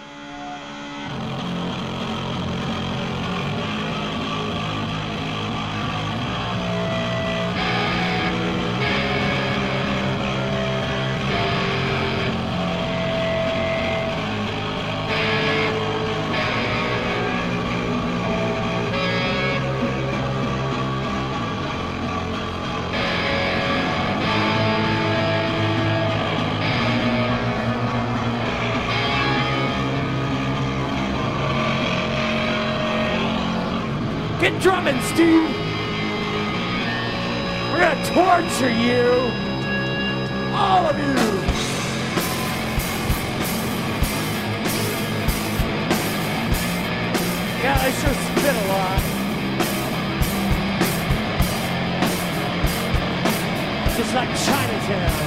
Get drumming, Steve! We're gonna torture you! All of you! Yeah, they sure spit a lot. Just like Chinatown.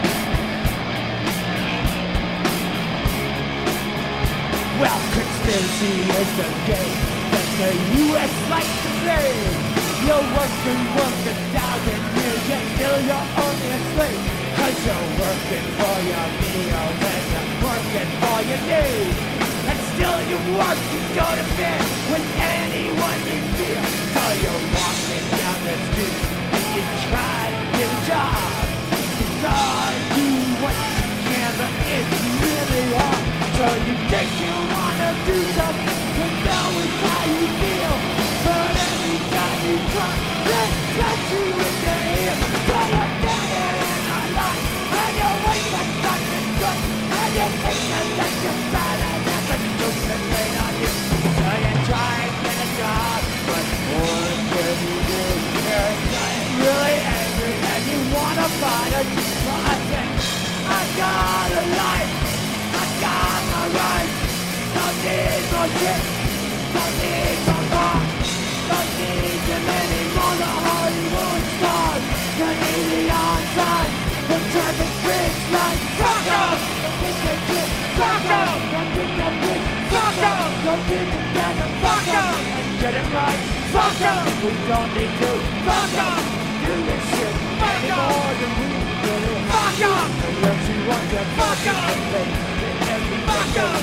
Well, conspiracy is the game that the U.S. likes to play. You're working 1,000 years and still you're only a slave. Cause you're working for your meals and you're working for your needs. And still you work, you go to bed when anyone you feel. So you're walking down the street and you try to get a job. It's all you what you can, but it's really hard. So you think you wanna do something to know it's how you feel. But every time you try, they touch you in the ear. So you're standing in a line, and you wait for something good. And you think that you're bad and that's a stupid thing on you. So you try and get a job, but what can you do? You're really angry and you wanna find a thing. I got a life, I got my right. Don't need more shit, don't need more rock. Don't need too many more the Hollywood stars. You need the onside, the traffic bridge like fuck up. Don't think that shit, fuck up. Don't think that bitch, fuck up. Don't get together, fuck up. And get it right, fuck up. We don't need to, fuck up. Do this shit, fuck up. More than we really fuck up. Unless you want to fuck up. Fuck up.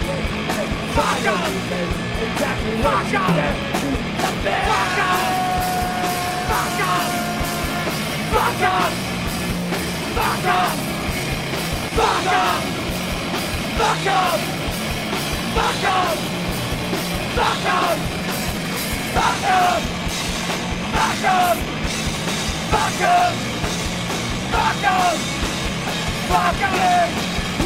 Fuck up. Exactly what you said. Fuck up. Fuck up. Fuck up. Fuck up. Fuck up. Fuck up. Fuck up. Fuck up. Fuck up. Fuck up. Fuck up. Fuck up. Fuck up.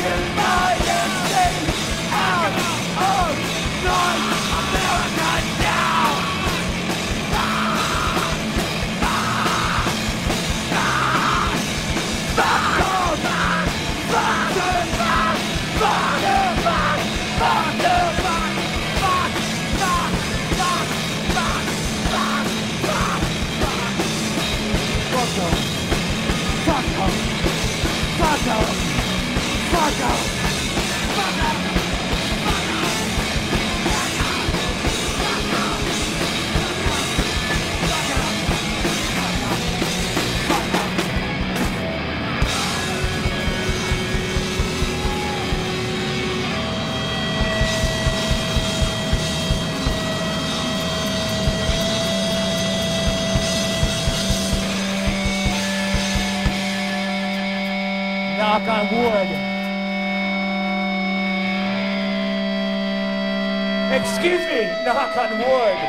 United States out of North America. knock on wood. Excuse me, knock on wood.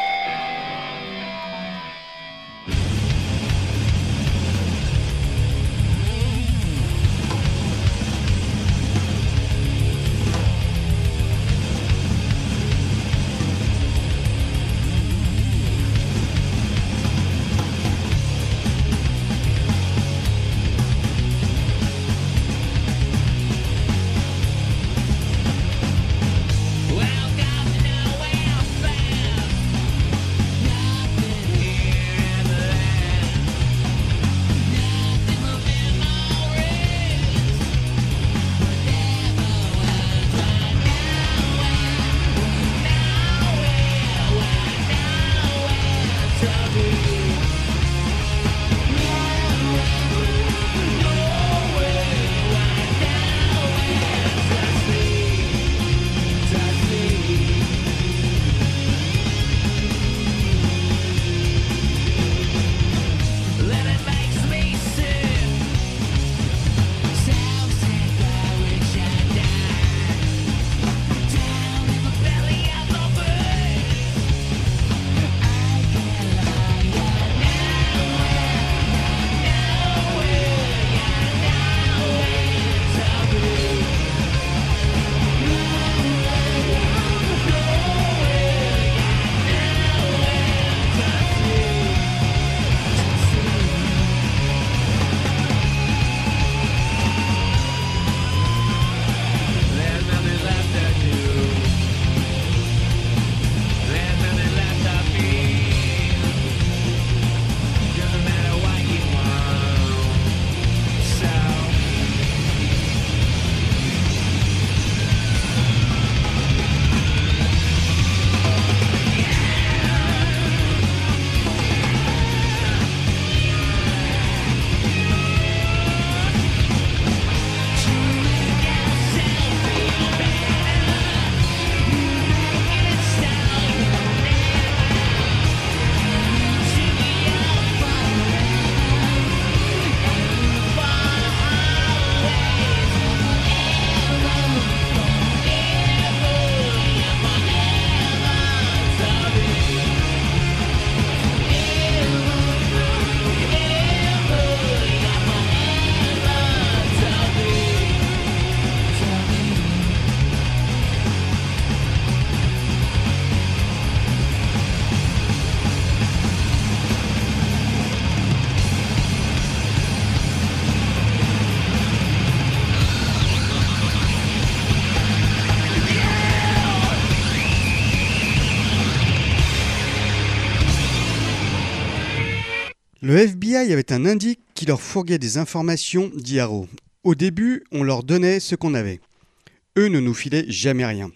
Le FBI avait un indique qui leur fourguait des informations, dit Arrow. Au début, on leur donnait ce qu'on avait. Eux ne nous filaient jamais rien.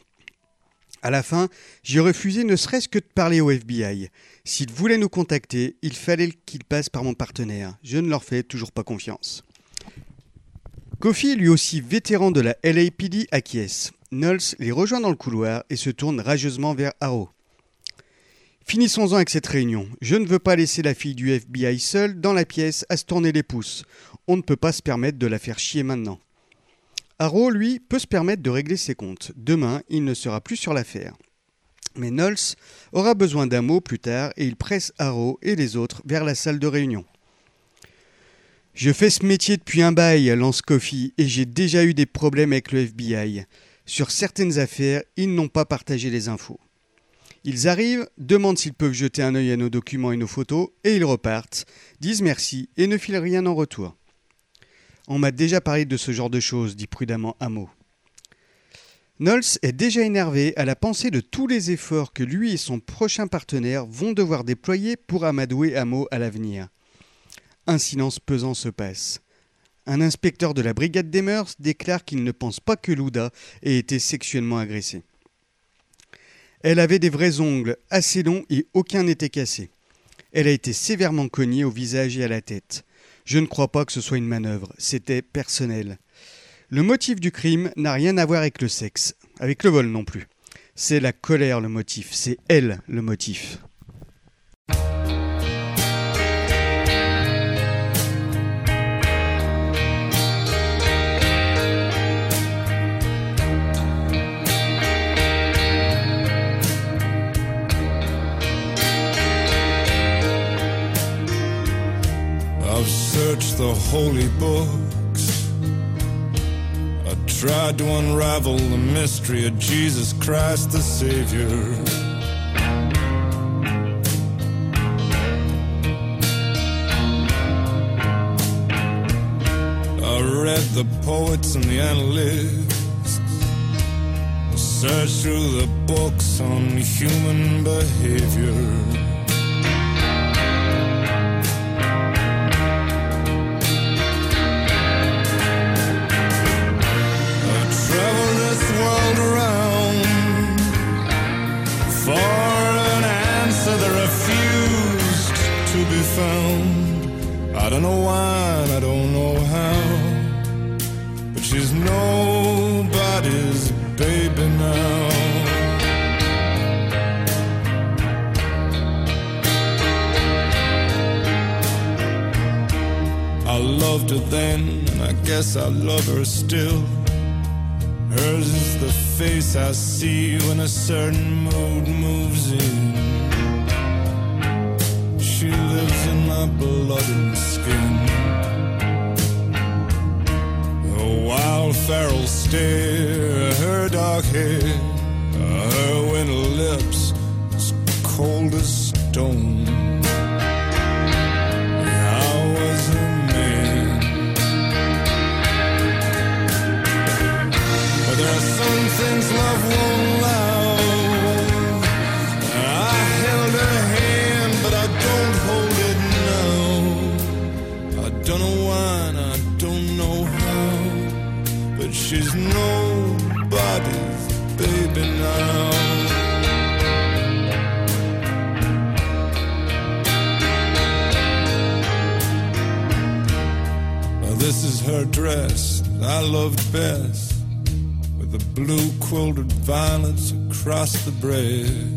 À la fin, j'ai refusé ne serait-ce que de parler au FBI. S'ils voulaient nous contacter, il fallait qu'ils passent par mon partenaire. Je ne leur fais toujours pas confiance. Coffey, lui aussi vétéran de la LAPD, acquiesce. Knowles les rejoint dans le couloir et se tourne rageusement vers Arrow. Finissons-en avec cette réunion. Je ne veux pas laisser la fille du FBI seule dans la pièce à se tourner les pouces. On ne peut pas se permettre de la faire chier maintenant. Arrow, lui, peut se permettre de régler ses comptes. Demain, il ne sera plus sur l'affaire. Mais Knowles aura besoin d'un mot plus tard et il presse Arrow et les autres vers la salle de réunion. « Je fais ce métier depuis un bail, lance Coffey, et j'ai déjà eu des problèmes avec le FBI. Sur certaines affaires, ils n'ont pas partagé les infos. Ils arrivent, demandent s'ils peuvent jeter un œil à nos documents et nos photos, et ils repartent, disent merci et ne filent rien en retour. On m'a déjà parlé de ce genre de choses, dit prudemment Amo. Knowles est déjà énervé à la pensée de tous les efforts que lui et son prochain partenaire vont devoir déployer pour amadouer Amo à l'avenir. Un silence pesant se passe. Un inspecteur de la brigade des mœurs déclare qu'il ne pense pas que Luda ait été sexuellement agressée. Elle avait des vrais ongles, assez longs et aucun n'était cassé. Elle a été sévèrement cognée au visage et à la tête. Je ne crois pas que ce soit une manœuvre, c'était personnel. Le motif du crime n'a rien à voir avec le sexe, avec le vol non plus. C'est la colère le motif, c'est elle le motif. searched the holy books. I tried to unravel the mystery of Jesus Christ the Savior. I read the poets and the analysts, searched through the books on human behavior. World around for an answer that refused to be found. I don't know why, I don't know how, but she's nobody's baby now. I loved her then, and I guess I love her still. Hers is the face I see when a certain mood moves in. She lives in my blood and skin. A wild feral stare, her dark hair, her winter lips as cold as stone. I was a man. There are some things love won't allow. I held her hand, but I don't hold it now. I don't know why and I don't know how, but she's nobody's baby now. Now this is her dress I loved best, the blue quilted violets across the breast.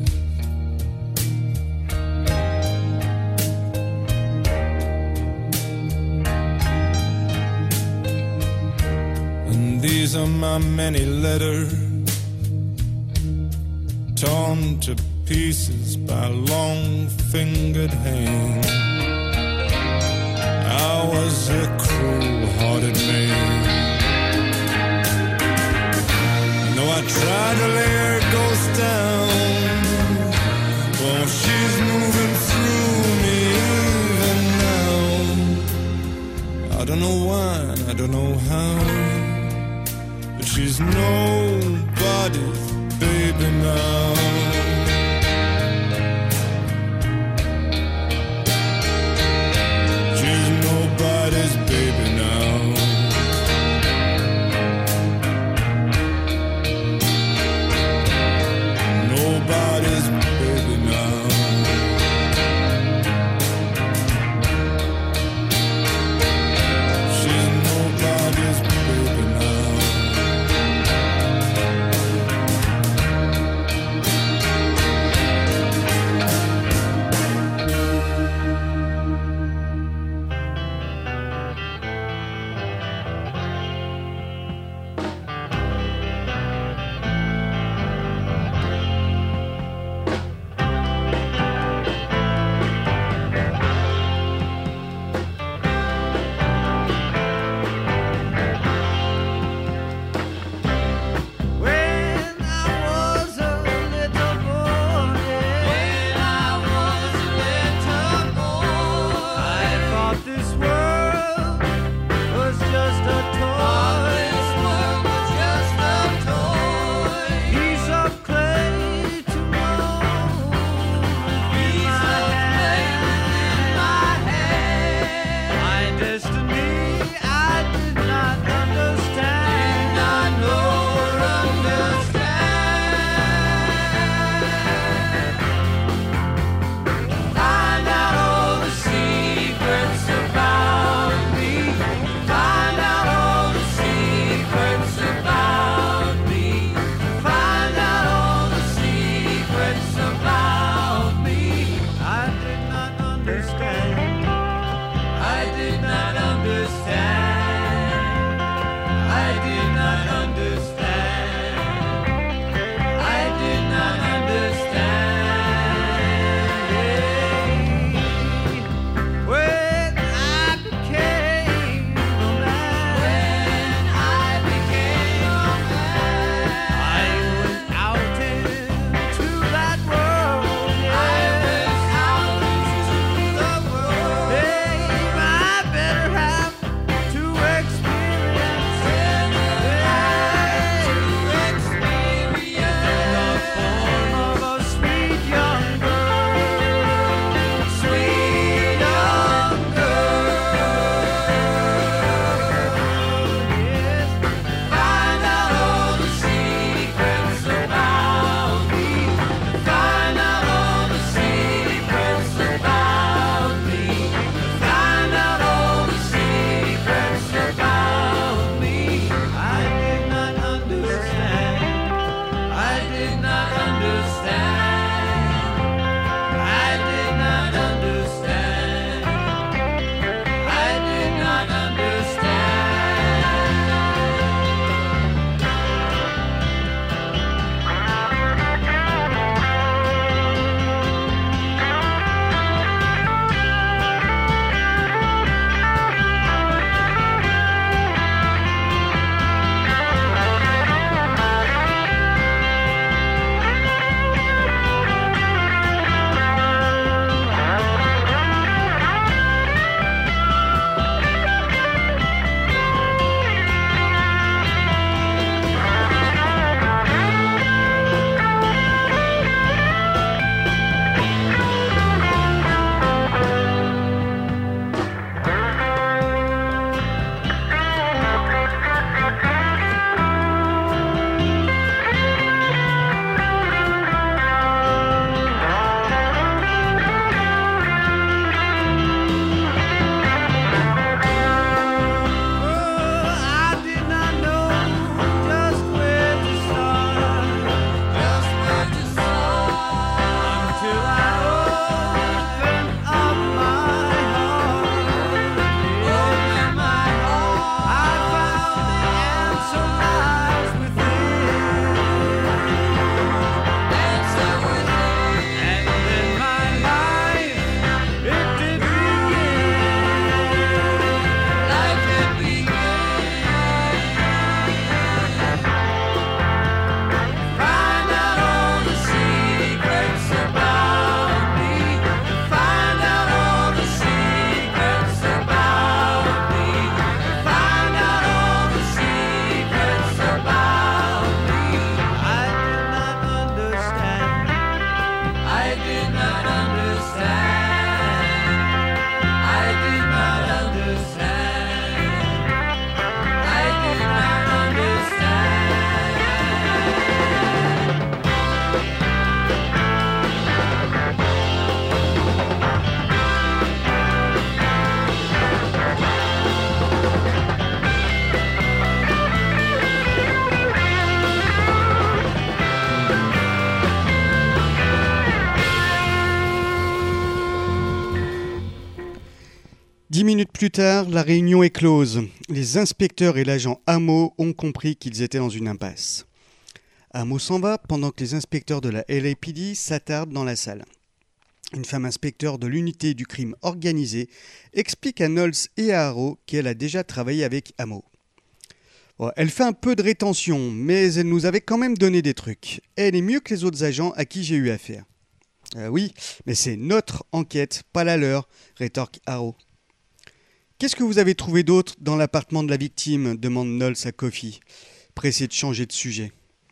And these are my many letters, torn to pieces by long-fingered hands. I was a cruel-hearted man. I tried to lay her ghost down. Well, she's moving through me even now. I don't know why, I don't know how, but she's nobody's baby now. She's nobody's baby now. Nobody's baby now. She's nobody's baby now. 10 minutes plus tard, la réunion est close. Les inspecteurs et l'agent Amo ont compris qu'ils étaient dans une impasse. Amo s'en va pendant que les inspecteurs de la LAPD s'attardent dans la salle. Une femme inspecteur de l'unité du crime organisé explique à Knowles et à Arrow qu'elle a déjà travaillé avec Amo. Bon, elle fait un peu de rétention, mais elle nous avait quand même donné des trucs. Elle est mieux que les autres agents à qui j'ai eu affaire. Oui, mais c'est notre enquête, pas la leur, rétorque Arrow. Qu'est-ce que vous avez trouvé d'autre dans l'appartement de la victime demande Knowles à Coffey, pressé de changer de sujet.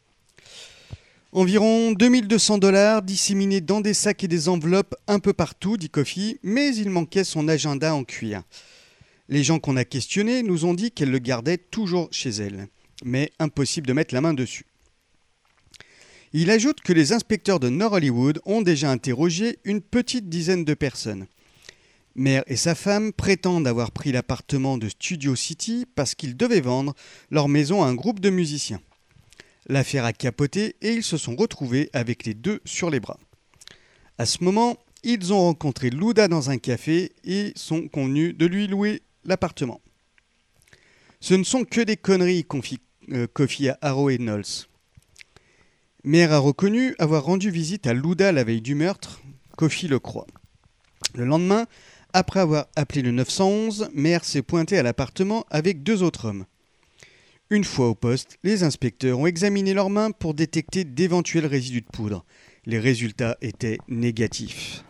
Environ $2200 disséminés dans des sacs et des enveloppes un peu partout, dit Coffey, mais il manquait son agenda en cuir. Les gens qu'on a questionnés nous ont dit qu'elle le gardait toujours chez elle, mais impossible de mettre la main dessus. Il ajoute que les inspecteurs de North Hollywood ont déjà interrogé une petite dizaine de personnes. Mère et sa femme prétendent avoir pris l'appartement de Studio City parce qu'ils devaient vendre leur maison à un groupe de musiciens. L'affaire a capoté et ils se sont retrouvés avec les deux sur les bras. À ce moment, ils ont rencontré Luda dans un café et sont convenus de lui louer l'appartement. Ce ne sont que des conneries, confie Coffey à Arrow et Knowles. Mère a reconnu avoir rendu visite à Luda la veille du meurtre. Coffey le croit. Le lendemain, après avoir appelé le 911, Mère s'est pointée à l'appartement avec 2 autres hommes. Une fois au poste, les inspecteurs ont examiné leurs mains pour détecter d'éventuels résidus de poudre. Les résultats étaient négatifs.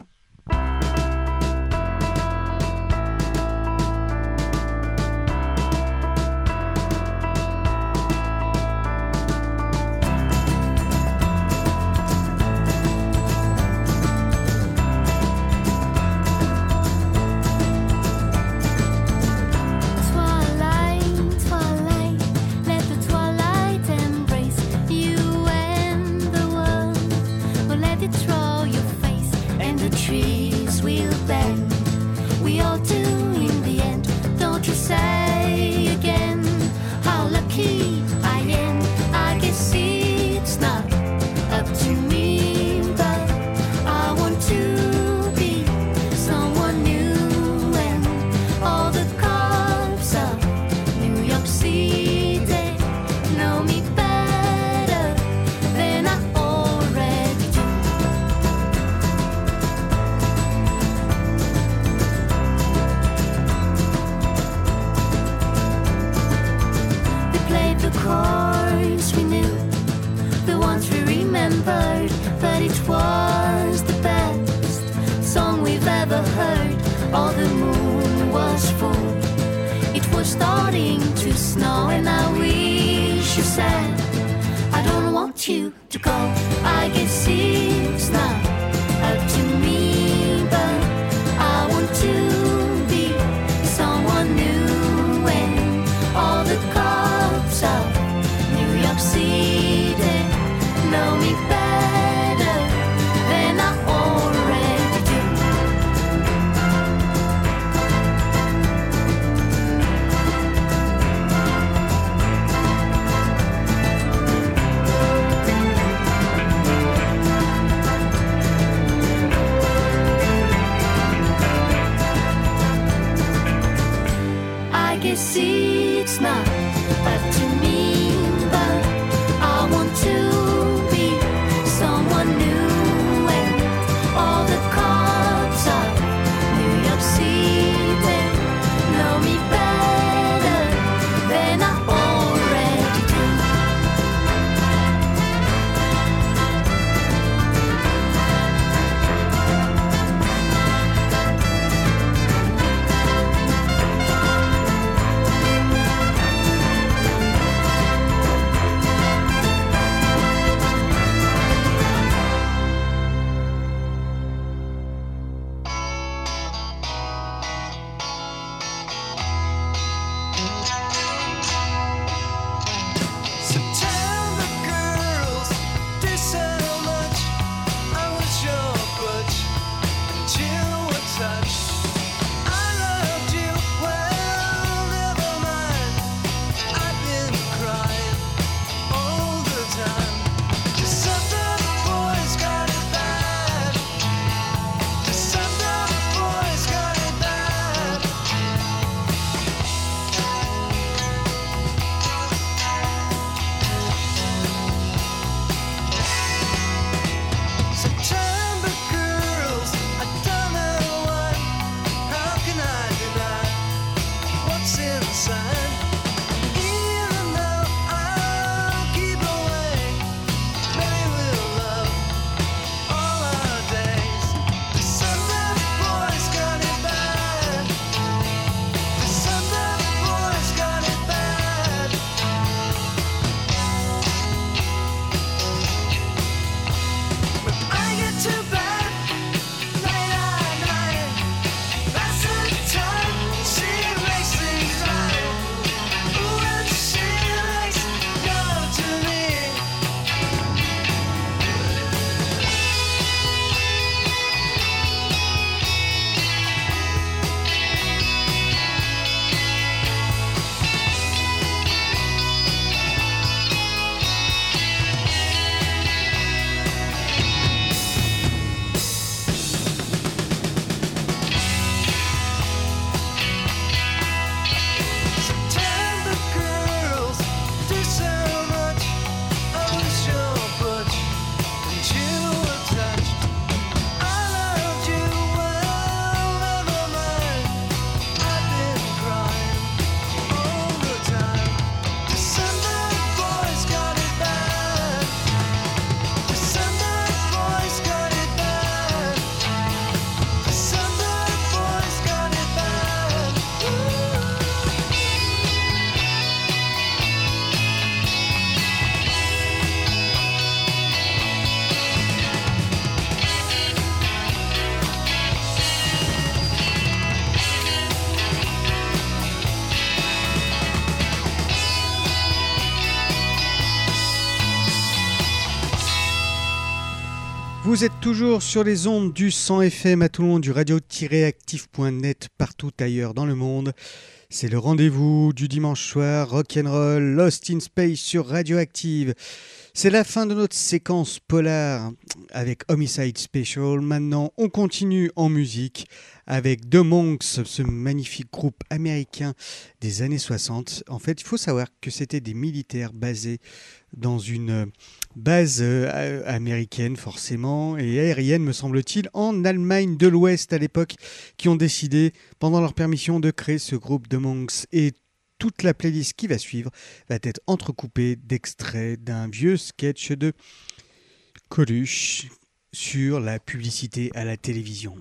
Vous êtes toujours sur les ondes du 100 FM à Toulon, du radio-active.net partout ailleurs dans le monde. C'est le rendez-vous du dimanche soir, rock'n'roll, Lost in Space sur Radioactive. C'est la fin de notre séquence polar avec Homicide Special. Maintenant, on continue en musique avec The Monks, ce magnifique groupe américain des années 60. En fait, il faut savoir que c'était des militaires basés dans une base américaine forcément et aérienne, me semble-t-il, en Allemagne de l'Ouest à l'époque, qui ont décidé pendant leur permission de créer ce groupe The Monks. Et toute la playlist qui va suivre va être entrecoupée d'extraits d'un vieux sketch de Coluche sur la publicité à la télévision.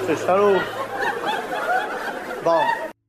ces salauds. Bon.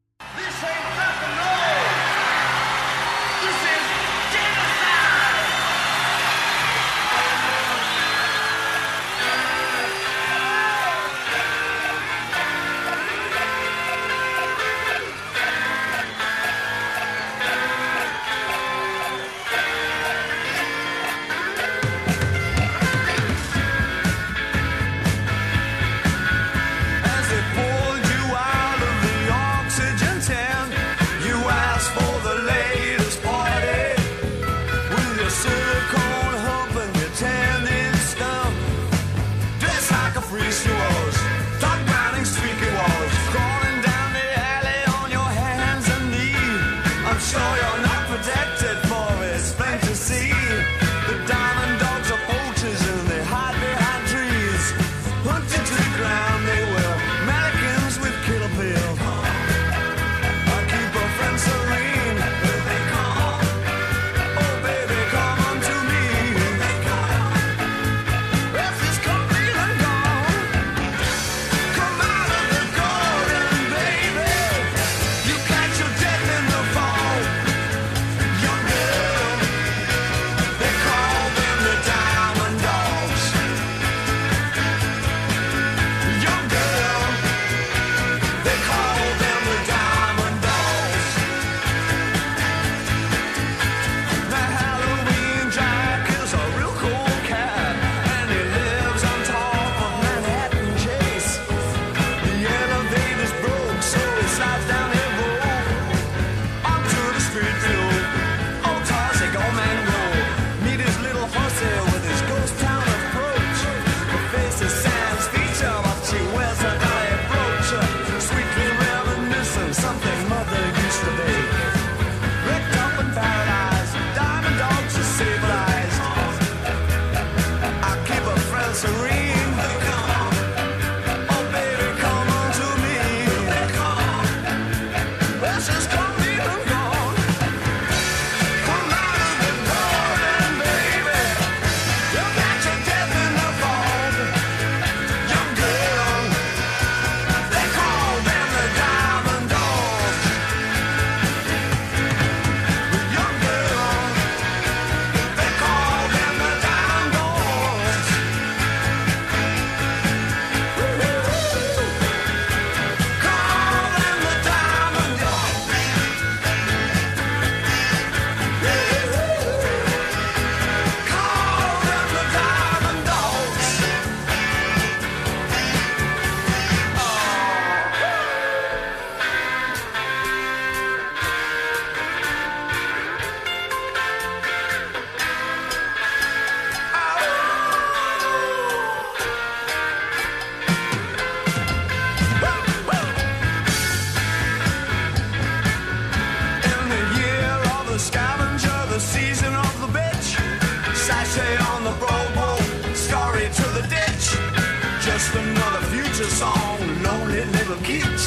Song, lonely little kids.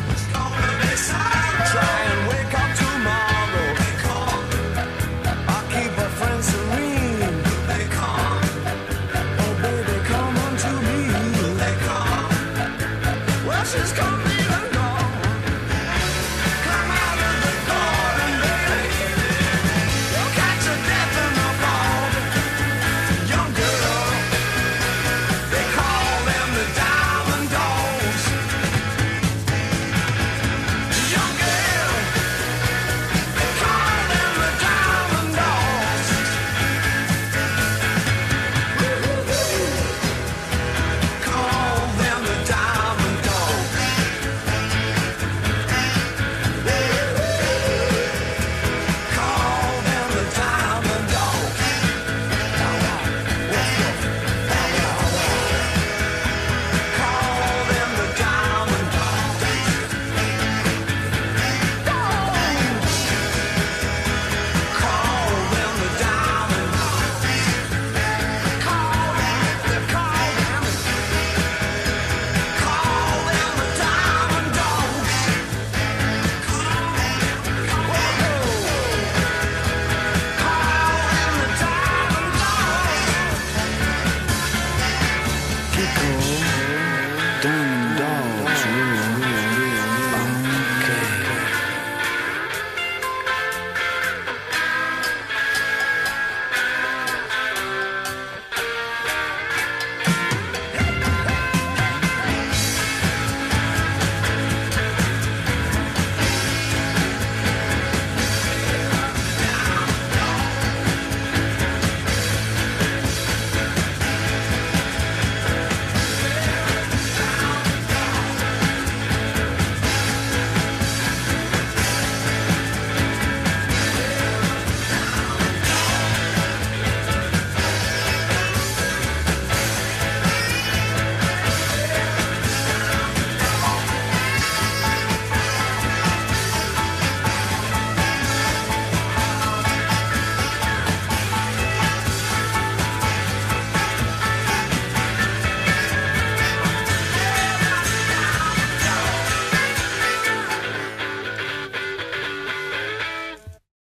Try and wake up tomorrow. I'll keep a friend serene. Oh baby, come unto me. Well, she's coming.